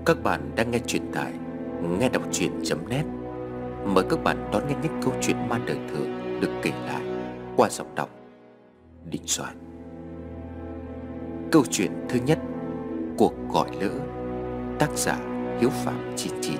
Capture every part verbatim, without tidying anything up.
Các bạn đang nghe truyện tại nghe đọc truyện.net. Mời các bạn đón nghe những câu chuyện ma đời thường được kể lại qua giọng đọc Đình Soạn. Câu chuyện thứ nhất: Cuộc gọi lỡ. Tác giả Hiếu Phạm chín chín.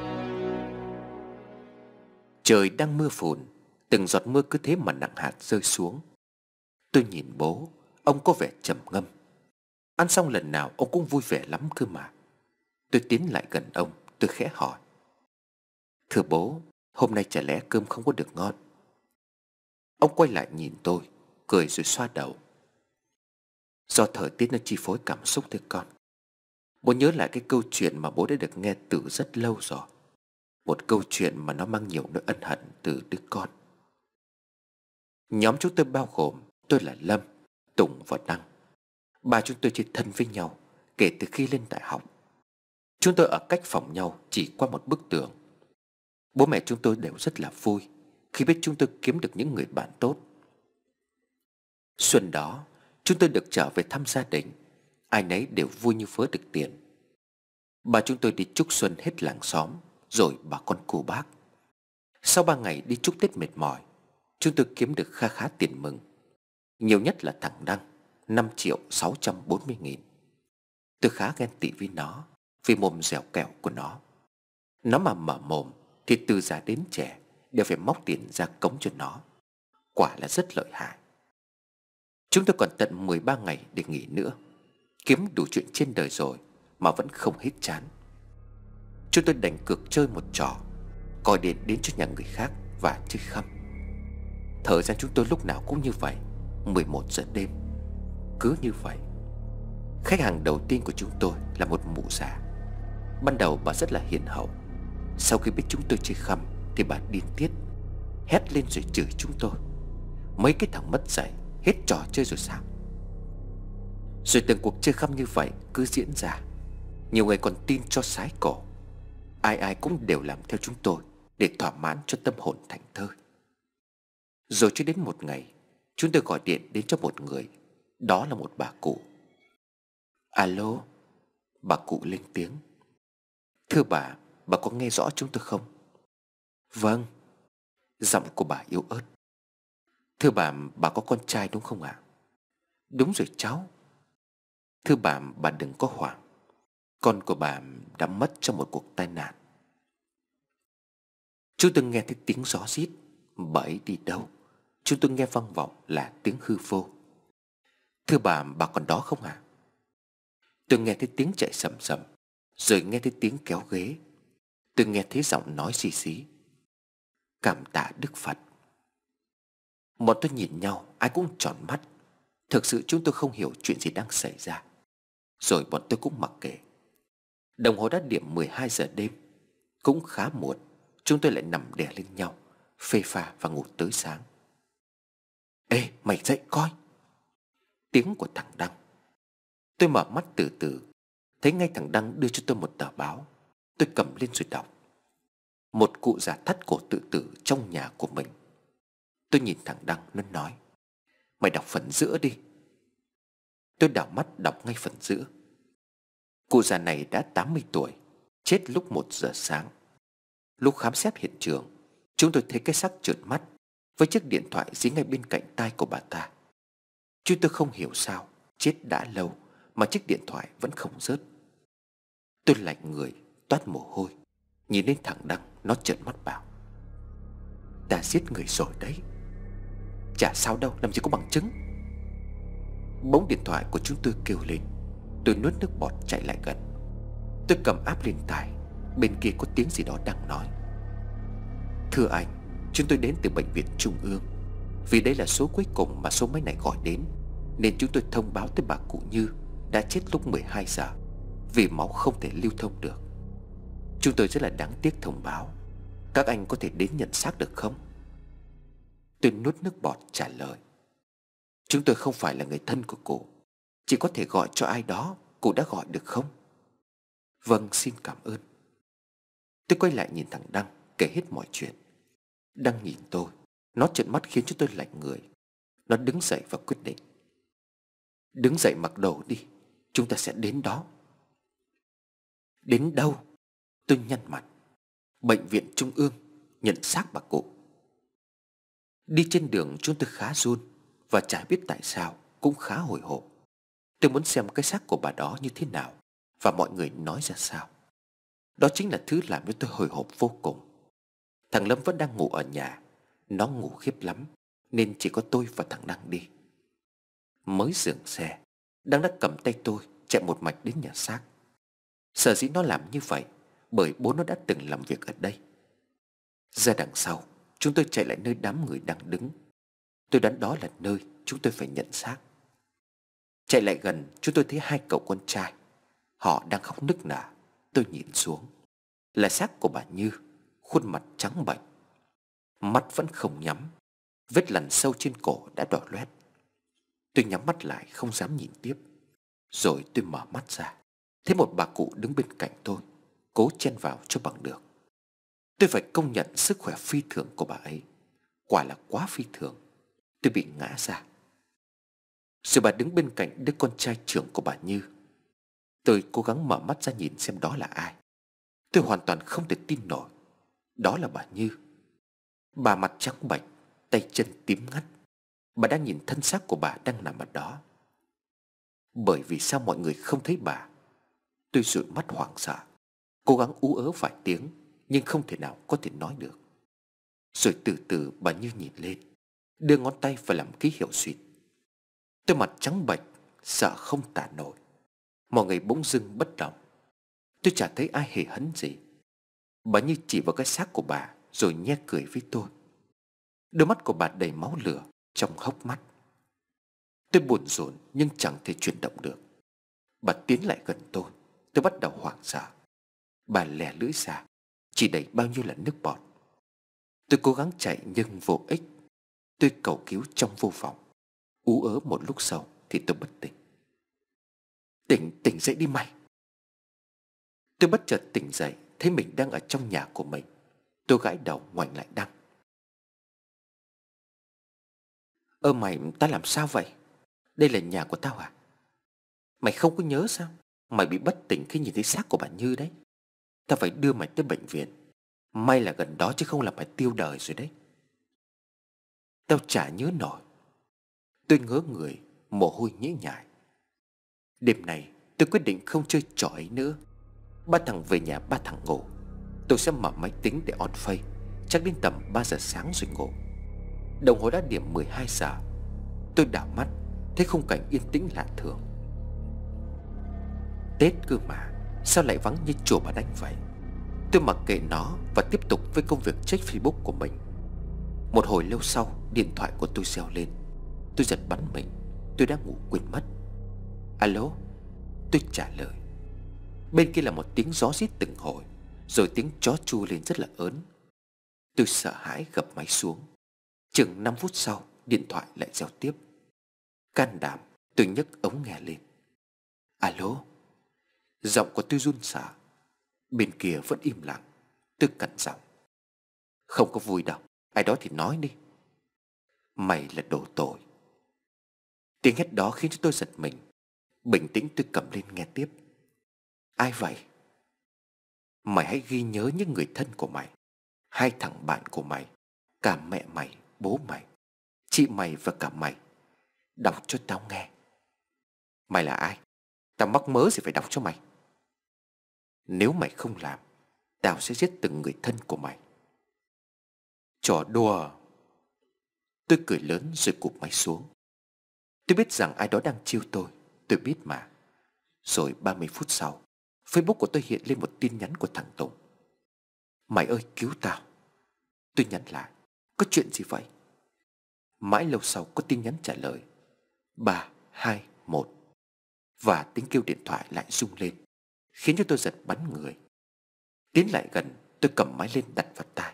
Trời đang mưa phùn, từng giọt mưa cứ thế mà nặng hạt rơi xuống. Tôi nhìn bố, ông có vẻ trầm ngâm. Ăn xong lần nào ông cũng vui vẻ lắm cơ mà. Tôi tiến lại gần ông, tôi khẽ hỏi: "Thưa bố, hôm nay chả lẽ cơm không có được ngon?" Ông quay lại nhìn tôi, cười rồi xoa đầu: "Do thời tiết nó chi phối cảm xúc thôi con. Bố nhớ lại cái câu chuyện mà bố đã được nghe từ rất lâu rồi. Một câu chuyện mà nó mang nhiều nỗi ân hận từ đứa con." Nhóm chúng tôi bao gồm tôi là Lâm, Tùng và Đăng. Ba chúng tôi chơi thân với nhau kể từ khi lên đại học. Chúng tôi ở cách phòng nhau chỉ qua một bức tường. Bố mẹ chúng tôi đều rất là vui khi biết chúng tôi kiếm được những người bạn tốt. Xuân đó, chúng tôi được trở về thăm gia đình. Ai nấy đều vui như vớ được tiền. Bà chúng tôi đi chúc xuân hết làng xóm, rồi bà con cô bác. Sau ba ngày đi chúc Tết mệt mỏi, chúng tôi kiếm được kha khá tiền mừng. Nhiều nhất là thằng Đăng, năm triệu sáu trăm bốn mươi nghìn. Tôi khá ghen tị với nó vì mồm dẻo kẹo của nó. Nó mà mở mồm thì từ già đến trẻ đều phải móc tiền ra cống cho nó. Quả là rất lợi hại. Chúng tôi còn tận mười ba ngày để nghỉ nữa. Kiếm đủ chuyện trên đời rồi mà vẫn không hết chán. Chúng tôi đành cược chơi một trò, gọi điện đến cho nhà người khác và chơi khăm. Thời gian chúng tôi lúc nào cũng như vậy, mười một giờ đêm. Cứ như vậy. Khách hàng đầu tiên của chúng tôi là một mụ già. Ban đầu bà rất là hiền hậu. Sau khi biết chúng tôi chơi khăm thì bà điên tiết, hét lên rồi chửi chúng tôi: "Mấy cái thằng mất dạy, hết trò chơi rồi sao?" Rồi từng cuộc chơi khăm như vậy cứ diễn ra. Nhiều người còn tin cho sái cổ. Ai ai cũng đều làm theo chúng tôi để thỏa mãn cho tâm hồn thảnh thơi. Rồi cho đến một ngày, chúng tôi gọi điện đến cho một người. Đó là một bà cụ. "Alo." Bà cụ lên tiếng: "Thưa bà, bà có nghe rõ chúng tôi không?" "Vâng." Giọng của bà yếu ớt. "Thưa bà, bà có con trai đúng không ạ?" "Đúng rồi cháu." "Thưa bà, bà đừng có hoảng. Con của bà đã mất trong một cuộc tai nạn." Chúng tôi nghe thấy tiếng gió rít. Bà ấy đi đâu? Chúng tôi nghe vang vọng là tiếng hư vô. "Thưa bà, bà còn đó không ạ?" Tôi nghe thấy tiếng chạy sầm sầm, rồi nghe thấy tiếng kéo ghế. Tôi nghe thấy giọng nói xì xí: "Cảm tạ Đức Phật." Bọn tôi nhìn nhau, ai cũng tròn mắt. Thực sự chúng tôi không hiểu chuyện gì đang xảy ra. Rồi bọn tôi cũng mặc kệ. Đồng hồ đã điểm mười hai giờ đêm. Cũng khá muộn. Chúng tôi lại nằm đè lên nhau, phê pha và ngủ tới sáng. "Ê, mày dậy coi!" Tiếng của thằng Đăng. Tôi mở mắt từ từ, thấy ngay thằng Đăng đưa cho tôi một tờ báo. Tôi cầm lên rồi đọc: "Một cụ già thắt cổ tự tử trong nhà của mình." Tôi nhìn thằng Đăng, nó nói: "Mày đọc phần giữa đi." Tôi đảo mắt đọc ngay phần giữa. Cụ già này đã tám mươi tuổi, chết lúc một giờ sáng. Lúc khám xét hiện trường, chúng tôi thấy cái xác trượt mắt với chiếc điện thoại dí ngay bên cạnh tai của bà ta. Chúng tôi không hiểu sao chết đã lâu mà chiếc điện thoại vẫn không rớt. Tôi lạnh người, toát mồ hôi, nhìn lên thằng Đăng. Nó trợn mắt bảo: "Ta giết người rồi đấy." "Chả sao đâu, làm gì có bằng chứng." Bỗng điện thoại của chúng tôi kêu lên. Tôi nuốt nước bọt chạy lại gần. Tôi cầm áp lên tai. Bên kia có tiếng gì đó đang nói: "Thưa anh, chúng tôi đến từ bệnh viện Trung ương. Vì đây là số cuối cùng mà số máy này gọi đến, nên chúng tôi thông báo tới bà cụ Như đã chết lúc mười hai giờ vì máu không thể lưu thông được. Chúng tôi rất là đáng tiếc thông báo. Các anh có thể đến nhận xác được không?" Tôi nuốt nước bọt trả lời: "Chúng tôi không phải là người thân của cụ. Chỉ có thể gọi cho ai đó. Cụ đã gọi được không?" "Vâng, xin cảm ơn." Tôi quay lại nhìn thằng Đăng, kể hết mọi chuyện. Đăng nhìn tôi. Nó trợn mắt khiến cho tôi lạnh người. Nó đứng dậy và quyết định: "Đứng dậy mặc đồ đi, chúng ta sẽ đến đó." Đến đâu? Tôi nhăn mặt. Bệnh viện Trung ương, nhận xác bà cụ. Đi trên đường chúng tôi khá run, và chả biết tại sao cũng khá hồi hộp. Tôi muốn xem cái xác của bà đó như thế nào, và mọi người nói ra sao. Đó chính là thứ làm cho tôi hồi hộp vô cùng. Thằng Lâm vẫn đang ngủ ở nhà. Nó ngủ khiếp lắm, nên chỉ có tôi và thằng Đăng đi. Mới dừng xe, Đăng đã cầm tay tôi chạy một mạch đến nhà xác. Sở dĩ nó làm như vậy bởi bố nó đã từng làm việc ở đây. Ra đằng sau, chúng tôi chạy lại nơi đám người đang đứng. Tôi đoán đó là nơi chúng tôi phải nhận xác. Chạy lại gần, chúng tôi thấy hai cậu con trai. Họ đang khóc nức nở. Tôi nhìn xuống, là xác của bà Như, khuôn mặt trắng bệch, mắt vẫn không nhắm, vết lằn sâu trên cổ đã đỏ loét. Tôi nhắm mắt lại không dám nhìn tiếp. Rồi tôi mở mắt ra, thấy một bà cụ đứng bên cạnh tôi, cố chen vào cho bằng được. Tôi phải công nhận sức khỏe phi thường của bà ấy. Quả là quá phi thường. Tôi bị ngã ra. Rồi bà đứng bên cạnh đứa con trai trưởng của bà Như. Tôi cố gắng mở mắt ra nhìn xem đó là ai. Tôi hoàn toàn không thể tin nổi. Đó là bà Như. Bà mặt trắng bệch, tay chân tím ngắt. Bà đang nhìn thân xác của bà đang nằm ở đó. Bởi vì sao mọi người không thấy bà? Tôi dụi mắt hoảng sợ, cố gắng ú ớ vài tiếng, nhưng không thể nào có thể nói được. Rồi từ từ bà Như nhìn lên, đưa ngón tay và làm ký hiệu xuyệt. Tôi mặt trắng bệch, sợ không tả nổi. Mọi người bỗng dưng bất động. Tôi chả thấy ai hề hấn gì. Bà Như chỉ vào cái xác của bà rồi nhe cười với tôi. Đôi mắt của bà đầy máu lửa trong hốc mắt. Tôi buồn rộn nhưng chẳng thể chuyển động được. Bà tiến lại gần tôi. Tôi bắt đầu hoảng sợ. Bà lè lưỡi ra, chỉ đầy bao nhiêu là nước bọt. Tôi cố gắng chạy nhưng vô ích. Tôi cầu cứu trong vô vọng. Ú ớ một lúc sau thì tôi bất tỉnh. Tỉnh, tỉnh dậy đi mày. Tôi bất chợt tỉnh dậy, thấy mình đang ở trong nhà của mình. Tôi gãi đầu ngoảnh lại Đăng. Ơ mày, ta làm sao vậy? Đây là nhà của tao à? Mày không có nhớ sao? Mày bị bất tỉnh khi nhìn thấy xác của bà Như đấy. Tao phải đưa mày tới bệnh viện. May là gần đó chứ không là mày tiêu đời rồi đấy. Tao chả nhớ nổi. Tôi ngớ người, mồ hôi nhễ nhại. Đêm này tôi quyết định không chơi trò ấy nữa. Ba thằng về nhà, ba thằng ngủ. Tôi sẽ mở máy tính để on face. Chắc đến tầm ba giờ sáng rồi ngủ. Đồng hồ đã điểm mười hai giờ. Tôi đảo mắt, thấy khung cảnh yên tĩnh lạ thường. Tết cơ mà, sao lại vắng như chùa Bà Đanh vậy? Tôi mặc kệ nó và tiếp tục với công việc check Facebook của mình. Một hồi lâu sau, điện thoại của tôi reo lên. Tôi giật bắn mình. Tôi đã ngủ quên mất. Alo? Tôi trả lời. Bên kia là một tiếng gió rít từng hồi, rồi tiếng chó chu lên rất là ớn. Tôi sợ hãi gập máy xuống. Chừng năm phút sau, điện thoại lại reo tiếp. Can đảm, tôi nhấc ống nghe lên. Alo? Giọng của tôi run sợ. Bên kia vẫn im lặng. Tôi cẩn giọng. Không có vui đâu, ai đó thì nói đi. Mày là đồ tội. Tiếng hét đó khiến cho tôi giật mình. Bình tĩnh tôi cầm lên nghe tiếp. Ai vậy? Mày hãy ghi nhớ những người thân của mày, hai thằng bạn của mày, cả mẹ mày, bố mày, chị mày và cả mày. Đọc cho tao nghe. Mày là ai? Tao mắc mớ gì phải đọc cho mày? Nếu mày không làm, tao sẽ giết từng người thân của mày. Trò đùa. Tôi cười lớn rồi cụp máy xuống. Tôi biết rằng ai đó đang chiêu tôi. Tôi biết mà. Rồi ba mươi phút sau, Facebook của tôi hiện lên một tin nhắn của thằng Tùng. Mày ơi cứu tao. Tôi nhắn lại. Có chuyện gì vậy? Mãi lâu sau có tin nhắn trả lời. Ba, hai, một. Và tiếng kêu điện thoại lại rung lên, khiến cho tôi giật bắn người. Tiến lại gần, tôi cầm máy lên đặt vào tai.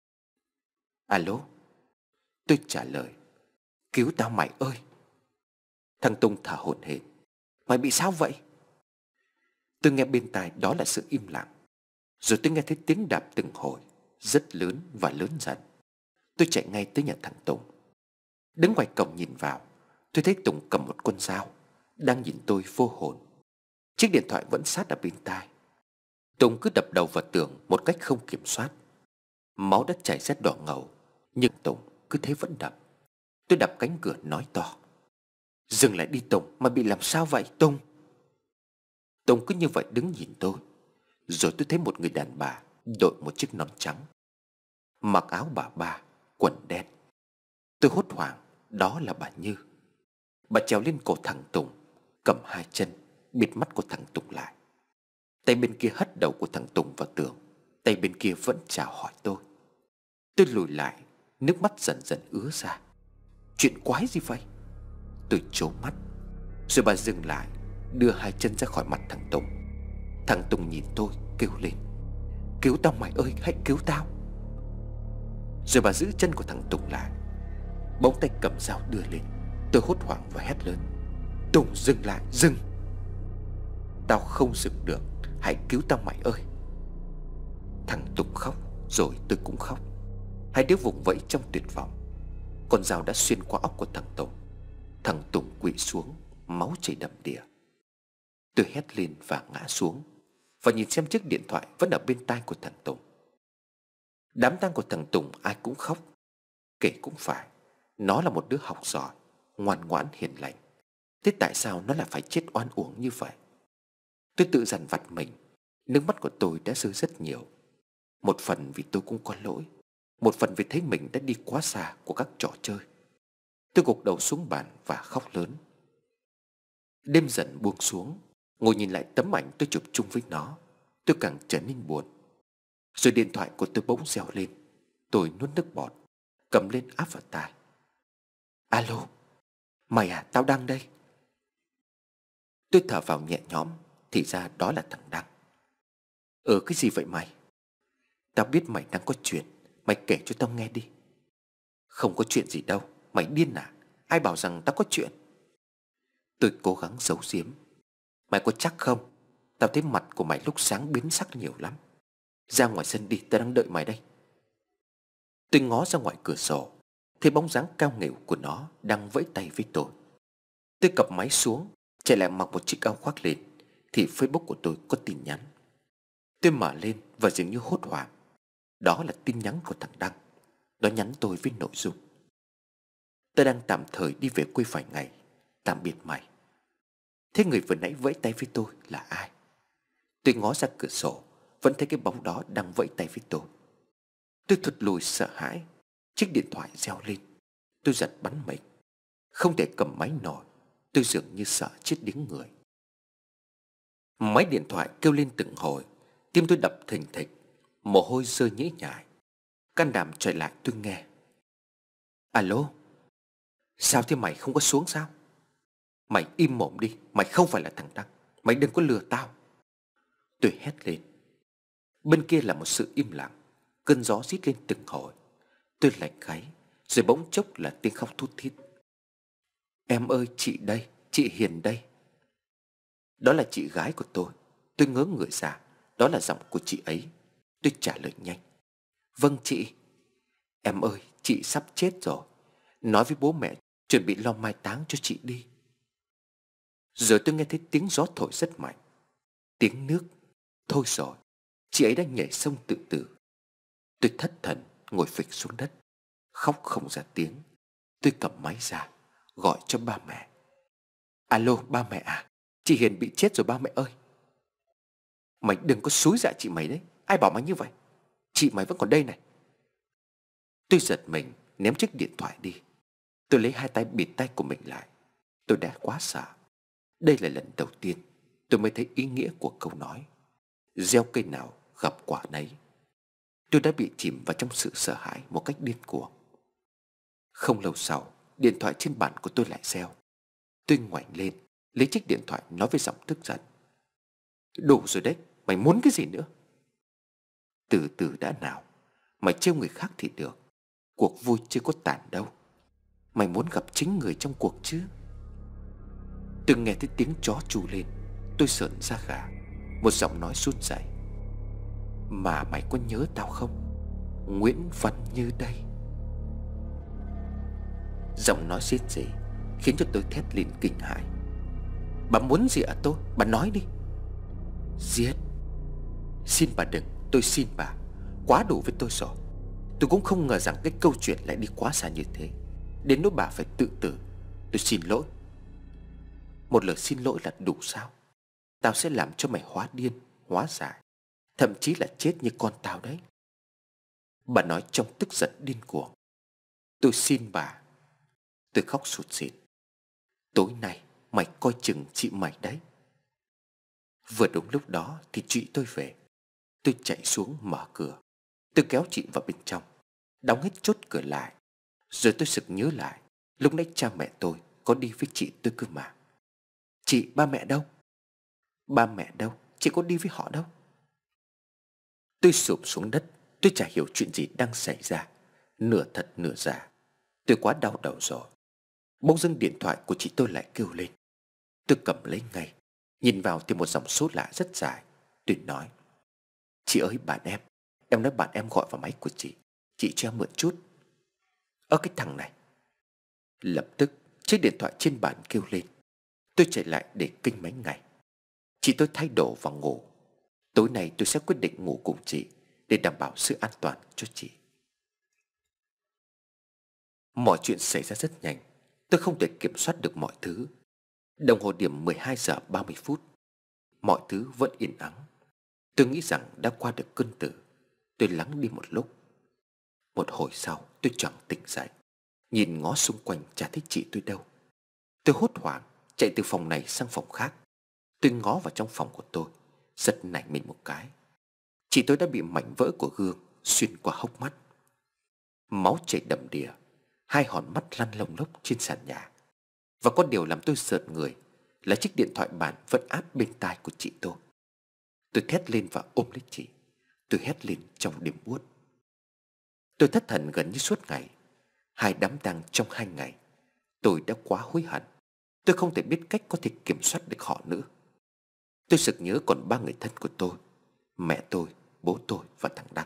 Alo? Tôi trả lời. Cứu tao mày ơi. Thằng Tùng thở hổn hển. Mày bị sao vậy? Tôi nghe bên tai đó là sự im lặng. Rồi tôi nghe thấy tiếng đạp từng hồi, rất lớn và lớn dần. Tôi chạy ngay tới nhà thằng Tùng. Đứng ngoài cổng nhìn vào, tôi thấy Tùng cầm một con dao, đang nhìn tôi vô hồn. Chiếc điện thoại vẫn sát ở bên tai. Tùng cứ đập đầu vào tường một cách không kiểm soát. Máu đã chảy rất đỏ ngầu, nhưng Tùng cứ thế vẫn đập. Tôi đập cánh cửa nói to: "Dừng lại đi Tùng, mà bị làm sao vậy Tùng?" Tùng cứ như vậy đứng nhìn tôi. Rồi tôi thấy một người đàn bà đội một chiếc nón trắng, mặc áo bà ba, quần đen. Tôi hốt hoảng, đó là bà Như. Bà trèo lên cổ thằng Tùng, cầm hai chân bịt mắt của thằng Tùng lại. Tay bên kia hất đầu của thằng Tùng vào tường, tay bên kia vẫn chào hỏi tôi. Tôi lùi lại, nước mắt dần dần ứa ra. Chuyện quái gì vậy? Tôi trố mắt. Rồi bà dừng lại, đưa hai chân ra khỏi mặt thằng Tùng. Thằng Tùng nhìn tôi kêu lên: "Cứu tao mày ơi, hãy cứu tao!" Rồi bà giữ chân của thằng Tùng lại, bỗng tay cầm dao đưa lên. Tôi hốt hoảng và hét lớn: "Tùng, dừng lại, dừng! Tao không dừng được, hãy cứu tao mày ơi!" Thằng Tùng khóc, rồi tôi cũng khóc. Hai đứa vùng vẫy trong tuyệt vọng. Con dao đã xuyên qua óc của thằng Tùng. Thằng Tùng quỵ xuống, máu chảy đầm đìa. Tôi hét lên và ngã xuống, và nhìn xem chiếc điện thoại vẫn ở bên tai của thằng Tùng. Đám tang của thằng Tùng ai cũng khóc. Kể cũng phải, nó là một đứa học giỏi, ngoan ngoãn hiền lành. Thế tại sao nó lại phải chết oan uổng như vậy? Tôi tự dằn vặt mình. Nước mắt của tôi đã rơi rất nhiều. Một phần vì tôi cũng có lỗi, một phần vì thấy mình đã đi quá xa của các trò chơi. Tôi gục đầu xuống bàn và khóc lớn. Đêm dần buông xuống. Ngồi nhìn lại tấm ảnh tôi chụp chung với nó, tôi càng trở nên buồn. Rồi điện thoại của tôi bỗng reo lên. Tôi nuốt nước bọt, cầm lên áp vào tai. "Alo, mày à, tao Đăng đây." Tôi thở vào nhẹ nhõm. Thì ra đó là thằng Đăng. "Ừ, cái gì vậy mày?" "Tao biết mày đang có chuyện, mày kể cho tao nghe đi." "Không có chuyện gì đâu, mày điên à? Ai bảo rằng tao có chuyện?" Tôi cố gắng giấu giếm. "Mày có chắc không? Tao thấy mặt của mày lúc sáng biến sắc nhiều lắm. Ra ngoài sân đi, tao đang đợi mày đây." Tôi ngó ra ngoài cửa sổ, thấy bóng dáng cao nghệu của nó đang vẫy tay với tôi. Tôi cặp máy xuống, chạy lại mặc một chiếc áo khoác lên, thì Facebook của tôi có tin nhắn. Tôi mở lên và dường như hốt hoảng. Đó là tin nhắn của thằng Đăng. Nó nhắn tôi với nội dung: "Tôi đang tạm thời đi về quê vài ngày, tạm biệt mày." Thế người vừa nãy vẫy tay với tôi là ai? Tôi ngó ra cửa sổ, vẫn thấy cái bóng đó đang vẫy tay với tôi. Tôi thụt lùi sợ hãi. Chiếc điện thoại reo lên. Tôi giật bắn mình, không thể cầm máy nổi. Tôi dường như sợ chết điếng người. Máy điện thoại kêu lên từng hồi. Tim tôi đập thình thịch, mồ hôi rơi nhễ nhại. Can đảm chạy lại tôi nghe: "Alo, sao thế mày, không có xuống sao? Mày im mồm đi, mày không phải là thằng Đăng. Mày đừng có lừa tao." Tôi hét lên. Bên kia là một sự im lặng. Cơn gió rít lên từng hồi. Tôi lạnh gáy. Rồi bỗng chốc là tiếng khóc thút thít: "Em ơi, chị đây, chị Hiền đây." Đó là chị gái của tôi. Tôi ngớ người ra. Đó là giọng của chị ấy. Tôi trả lời nhanh: "Vâng chị." "Em ơi, chị sắp chết rồi. Nói với bố mẹ chuẩn bị lo mai táng cho chị đi." Rồi tôi nghe thấy tiếng gió thổi rất mạnh. Tiếng nước. Thôi rồi, chị ấy đã nhảy sông tự tử. Tôi thất thần ngồi phịch xuống đất, khóc không ra tiếng. Tôi cầm máy ra, gọi cho ba mẹ. "Alo, ba mẹ à, chị Hiền bị chết rồi ba mẹ ơi." "Mày đừng có xúi dại chị mày đấy. Ai bảo mày như vậy? Chị mày vẫn còn đây này." Tôi giật mình, ném chiếc điện thoại đi. Tôi lấy hai tay bịt tay của mình lại. Tôi đã quá sợ. Đây là lần đầu tiên tôi mới thấy ý nghĩa của câu nói: gieo cây nào gặp quả nấy. Tôi đã bị chìm vào trong sự sợ hãi một cách điên cuồng. Không lâu sau, điện thoại trên bàn của tôi lại reo. Tôi ngoảnh lên, lấy chiếc điện thoại nói với giọng tức giận: "Đủ rồi đấy, mày muốn cái gì nữa?" "Từ từ đã nào, mày trêu người khác thì được. Cuộc vui chưa có tàn đâu. Mày muốn gặp chính người trong cuộc chứ." Tôi nghe thấy tiếng chó tru lên. Tôi sởn da gà. Một giọng nói run rẩy: "Mà mày có nhớ tao không? Nguyễn Văn Như đây." Giọng nói xiết rỉ khiến cho tôi thét lên kinh hãi. "Bà muốn gì ở tôi? Bà nói đi." "Giết." Xin bà đừng, tôi xin bà. Quá đủ với tôi rồi. Tôi cũng không ngờ rằng cái câu chuyện lại đi quá xa như thế, đến nỗi bà phải tự tử. Tôi xin lỗi. Một lời xin lỗi là đủ sao? Tao sẽ làm cho mày hóa điên, hóa dại, thậm chí là chết như con tao đấy. Bà nói trong tức giận điên cuồng. Tôi xin bà. Tôi khóc sụt sịt. Tối nay mày coi chừng chị mày đấy. Vừa đúng lúc đó thì chị tôi về. Tôi chạy xuống mở cửa. Tôi kéo chị vào bên trong, đóng hết chốt cửa lại. Rồi tôi sực nhớ lại, lúc nãy cha mẹ tôi có đi với chị tôi cơ mà. Chị, ba mẹ đâu? Ba mẹ đâu? Chị có đi với họ đâu? Tôi sụp xuống đất. Tôi chả hiểu chuyện gì đang xảy ra, nửa thật nửa giả. Tôi quá đau đầu rồi. Bỗng dưng điện thoại của chị tôi lại kêu lên. Tôi cầm lấy ngay. Nhìn vào thì một dòng số lạ rất dài. Tôi nói: Chị ơi, bạn em. Em nói bạn em gọi vào máy của chị. Chị cho em mượn chút. Ơ cái thằng này. Lập tức chiếc điện thoại trên bàn kêu lên. Tôi chạy lại để kinh máy ngay. Chị tôi thay đồ và ngủ. Tối nay tôi sẽ quyết định ngủ cùng chị, để đảm bảo sự an toàn cho chị. Mọi chuyện xảy ra rất nhanh. Tôi không thể kiểm soát được mọi thứ. Đồng hồ điểm mười hai giờ ba mươi phút. Mọi thứ vẫn yên ắng. Tôi nghĩ rằng đã qua được cơn tử. Tôi lắng đi một lúc. Một hồi sau tôi choàng tỉnh dậy, nhìn ngó xung quanh chả thấy chị tôi đâu. Tôi hốt hoảng chạy từ phòng này sang phòng khác. Tôi ngó vào trong phòng của tôi, giật nảy mình một cái. Chị tôi đã bị mảnh vỡ của gương xuyên qua hốc mắt. Máu chảy đầm đìa. Hai hòn mắt lăn lông lốc trên sàn nhà. Và có điều làm tôi sợn người là chiếc điện thoại bàn vẫn áp bên tai của chị tôi. Tôi thét lên và ôm lấy chị. Tôi hét lên trong đêm buốt. Tôi thất thần gần như suốt ngày. Hai đám tang trong hai ngày. Tôi đã quá hối hận. Tôi không thể biết cách có thể kiểm soát được họ nữa. Tôi sực nhớ còn ba người thân của tôi: mẹ tôi, bố tôi và thằng Đăng.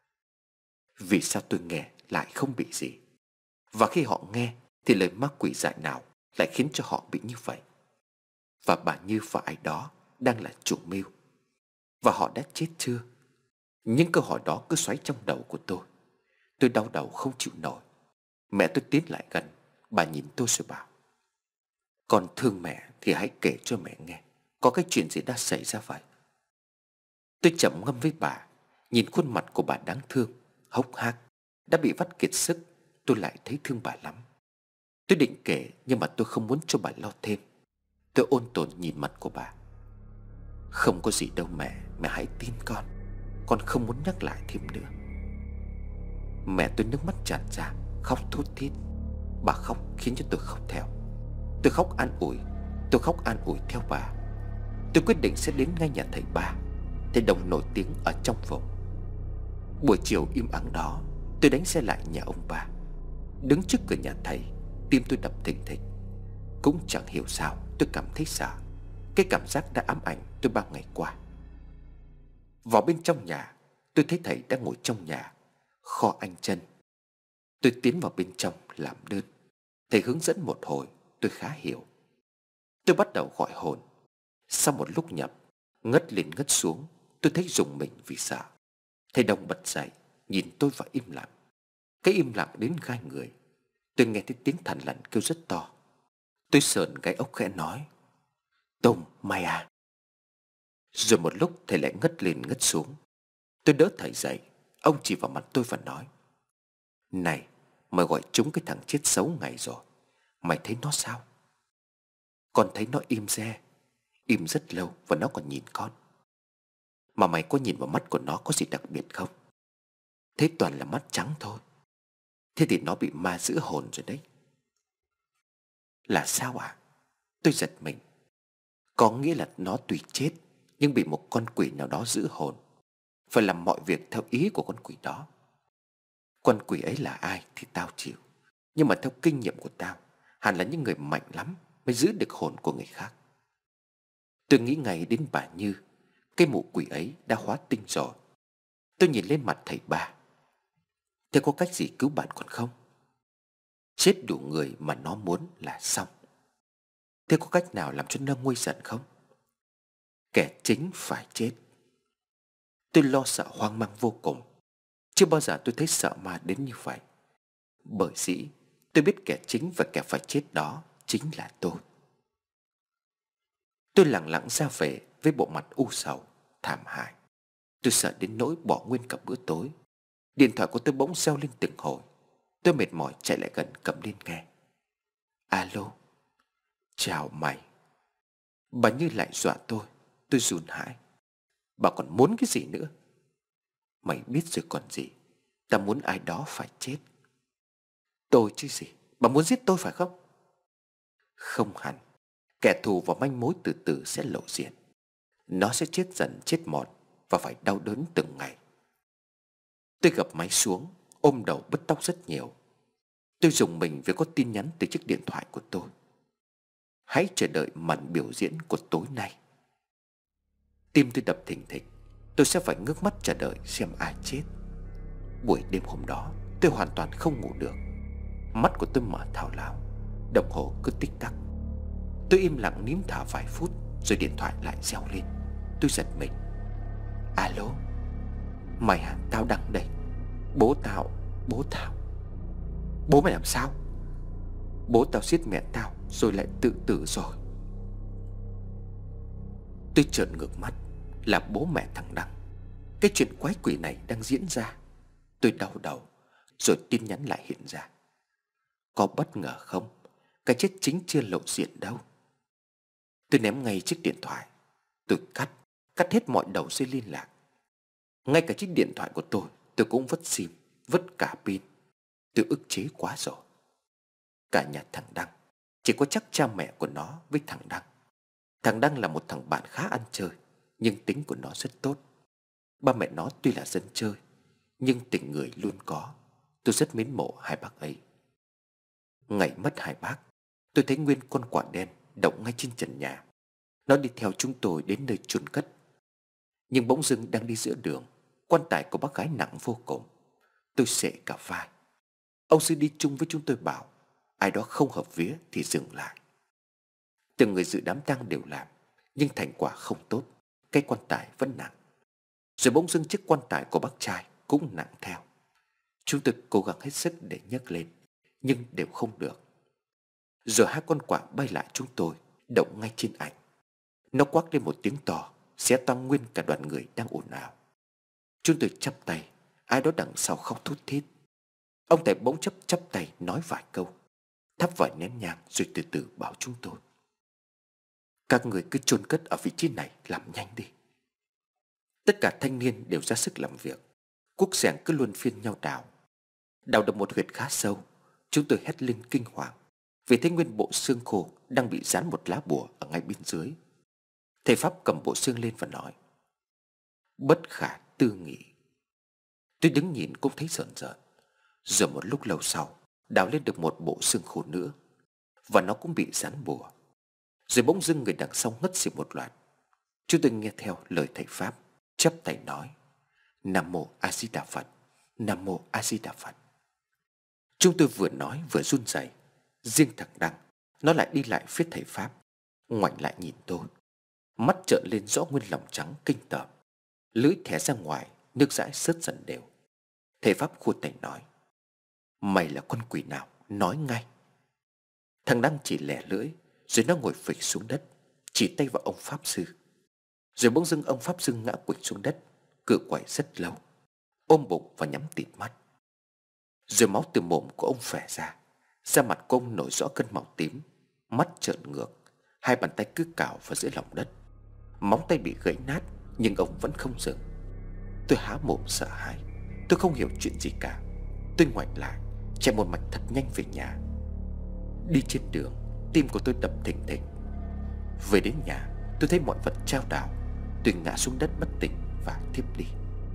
Vì sao tôi nghe lại không bị gì? Và khi họ nghe thì lời ma quỷ dại nào lại khiến cho họ bị như vậy? Và bà Như và ai đó đang là chủ mưu. Và họ đã chết chưa? Những câu hỏi đó cứ xoáy trong đầu của tôi. Tôi đau đầu không chịu nổi. Mẹ tôi tiến lại gần. Bà nhìn tôi rồi bảo: Con thương mẹ thì hãy kể cho mẹ nghe, có cái chuyện gì đã xảy ra vậy? Tôi trầm ngâm với bà. Nhìn khuôn mặt của bà đáng thương, hốc hác, đã bị vắt kiệt sức. Tôi lại thấy thương bà lắm. Tôi định kể, nhưng mà tôi không muốn cho bà lo thêm. Tôi ôn tồn nhìn mặt của bà. Không có gì đâu mẹ, mẹ hãy tin con. Con không muốn nhắc lại thêm nữa. Mẹ tôi nước mắt tràn ra, khóc thút thít. Bà khóc khiến cho tôi khóc theo. Tôi khóc an ủi. Tôi khóc an ủi theo bà. Tôi quyết định sẽ đến ngay nhà thầy Ba, thầy Đồng nổi tiếng ở trong vùng. Buổi chiều im ắng đó, tôi đánh xe lại nhà ông Ba. Đứng trước cửa nhà thầy, tim tôi đập thình thịch. Cũng chẳng hiểu sao tôi cảm thấy sợ. Cái cảm giác đã ám ảnh tôi bao ngày qua. Vào bên trong nhà, tôi thấy thầy đang ngồi trong nhà, kho anh chân. Tôi tiến vào bên trong làm đơn. Thầy hướng dẫn một hồi, tôi khá hiểu. Tôi bắt đầu gọi hồn. Sau một lúc nhập, ngất lên ngất xuống, tôi thấy rùng mình vì sợ. Thầy Đồng bật dậy, nhìn tôi và im lặng. Cái im lặng đến gai người. Tôi nghe thấy tiếng thằn lằn kêu rất to. Tôi sờn gai ốc khẽ nói: Tùng, mày à? Rồi một lúc thầy lại ngất lên ngất xuống. Tôi đỡ thầy dậy. Ông chỉ vào mặt tôi và nói: Này, mày gọi trúng cái thằng chết xấu ngày rồi. Mày thấy nó sao? Con thấy nó im re, im rất lâu và nó còn nhìn con. Mà mày có nhìn vào mắt của nó có gì đặc biệt không? Thế toàn là mắt trắng thôi. Thế thì nó bị ma giữ hồn rồi đấy. Là sao à? Tôi giật mình. Có nghĩa là nó tuy chết nhưng bị một con quỷ nào đó giữ hồn, phải làm mọi việc theo ý của con quỷ đó. Con quỷ ấy là ai thì tao chịu, nhưng mà theo kinh nghiệm của tao, hẳn là những người mạnh lắm mới giữ được hồn của người khác. Tôi nghĩ ngay đến bà Như. Cái mụ quỷ ấy đã hóa tinh rồi. Tôi nhìn lên mặt thầy Ba. Thế có cách gì cứu bạn còn không? Chết đủ người mà nó muốn là xong. Thế có cách nào làm cho nó nguôi giận không? Kẻ chính phải chết. Tôi lo sợ hoang mang vô cùng. Chưa bao giờ tôi thấy sợ ma đến như vậy. Bởi dĩ tôi biết kẻ chính và kẻ phải chết đó chính là tôi. Tôi lặng lặng ra về với bộ mặt u sầu, thảm hại. Tôi sợ đến nỗi bỏ nguyên cả bữa tối. Điện thoại của tôi bỗng reo lên từng hồi. Tôi mệt mỏi chạy lại gần cầm lên nghe. Alo. Chào mày. Bà Như lại dọa tôi. Tôi run hãi. Bà còn muốn cái gì nữa? Mày biết rồi còn gì. Ta muốn ai đó phải chết. Tôi chứ gì. Bà muốn giết tôi phải không? Không hẳn. Kẻ thù và manh mối từ từ sẽ lộ diện. Nó sẽ chết dần chết mòn và phải đau đớn từng ngày. Tôi gập máy xuống, ôm đầu bứt tóc rất nhiều. Tôi rùng mình vì có tin nhắn từ chiếc điện thoại của tôi. Hãy chờ đợi màn biểu diễn của tối nay. Tim tôi đập thình thịch. Tôi sẽ phải ngước mắt chờ đợi xem ai chết. Buổi đêm hôm đó tôi hoàn toàn không ngủ được. Mắt của tôi mở thao láo. Đồng hồ cứ tích tắc. Tôi im lặng nín thở vài phút. Rồi điện thoại lại reo lên. Tôi giật mình. Alo. Mày à, tao Đăng đây. Bố tao, bố tao. Bố mày làm sao? Bố tao giết mẹ tao rồi lại tự tử rồi. Tôi trợn ngược mắt. Là bố mẹ thằng Đăng. Cái chuyện quái quỷ này đang diễn ra. Tôi đau đầu. Rồi tin nhắn lại hiện ra. Có bất ngờ không? Cái chết chính chưa lộ diện đâu. Tôi ném ngay chiếc điện thoại. Tôi cắt Cắt hết mọi đầu dây liên lạc. Ngay cả chiếc điện thoại của tôi Tôi cũng vứt sim, vứt cả pin. Tôi ức chế quá rồi. Cả nhà thằng Đăng chỉ có chắc cha mẹ của nó với thằng Đăng. Thằng Đăng là một thằng bạn khá ăn chơi, nhưng tính của nó rất tốt. Ba mẹ nó tuy là dân chơi, nhưng tình người luôn có. Tôi rất mến mộ hai bác ấy. Ngày mất hai bác, tôi thấy nguyên con quạ đen động ngay trên trần nhà. Nó đi theo chúng tôi đến nơi chôn cất. Nhưng bỗng dưng đang đi giữa đường, quan tài của bác gái nặng vô cùng. Tôi sệ cả vai. Ông sư đi chung với chúng tôi bảo ai đó không hợp vía thì dừng lại. Từng người dự đám tang đều làm, nhưng thành quả không tốt. Cái quan tài vẫn nặng. Rồi bỗng dưng chiếc quan tài của bác trai cũng nặng theo. Chúng tôi cố gắng hết sức để nhấc lên, nhưng đều không được. Rồi hai con quạ bay lại chúng tôi, động ngay trên ảnh. Nó quát lên một tiếng to, xé toang nguyên cả đoàn người đang ồn ào. Chúng tôi chắp tay, ai đó đằng sau khóc thút thít. Ông thầy bỗng chấp chắp tay nói vài câu, thắp vài nén nhang rồi từ từ bảo chúng tôi: các người cứ chôn cất ở vị trí này, làm nhanh đi. Tất cả thanh niên đều ra sức làm việc. Cuốc xẻng cứ luân phiên nhau đào. Đào được một huyệt khá sâu. Chúng tôi hét lên kinh hoàng vì thấy nguyên bộ xương khô đang bị dán một lá bùa ở ngay bên dưới. Thầy Pháp cầm bộ xương lên và nói: bất khả tư nghị. Tôi đứng nhìn cũng thấy rợn rợn. Rồi một lúc lâu sau, đào lên được một bộ xương khô nữa, và nó cũng bị dán bùa. Rồi bỗng dưng người đằng sau ngất xỉu một loạt. Chúng tôi nghe theo lời thầy Pháp, chắp tay nói: Nam mô A Di Đà Phật, Nam mô A Di Đà Phật. Chúng tôi vừa nói vừa run rẩy. Riêng thằng Đăng, nó lại đi lại phía thầy Pháp, ngoảnh lại nhìn tôi. Mắt trợn lên rõ nguyên lòng trắng kinh tởm. Lưỡi thẻ ra ngoài, nước dãi sớt dần đều. Thầy Pháp khua tay nói: mày là con quỷ nào, nói ngay. Thằng Đăng chỉ lẻ lưỡi, rồi nó ngồi phịch xuống đất, chỉ tay vào ông Pháp Sư. Rồi bỗng dưng ông Pháp Sư ngã quỵ xuống đất, cựa quậy rất lâu, ôm bụng và nhắm tịt mắt. Rồi máu từ mồm của ông phè ra. Da mặt của ông nổi rõ cân màu tím, mắt trợn ngược, hai bàn tay cứ cào vào giữa lòng đất. Móng tay bị gãy nát, nhưng ông vẫn không dừng. Tôi há mồm sợ hãi. Tôi không hiểu chuyện gì cả. Tôi ngoảnh lại, chạy một mạch thật nhanh về nhà. Đi trên đường, tim của tôi đập thình thịch. Về đến nhà, tôi thấy mọi vật trao đảo. Tôi ngã xuống đất bất tỉnh và thiếp đi.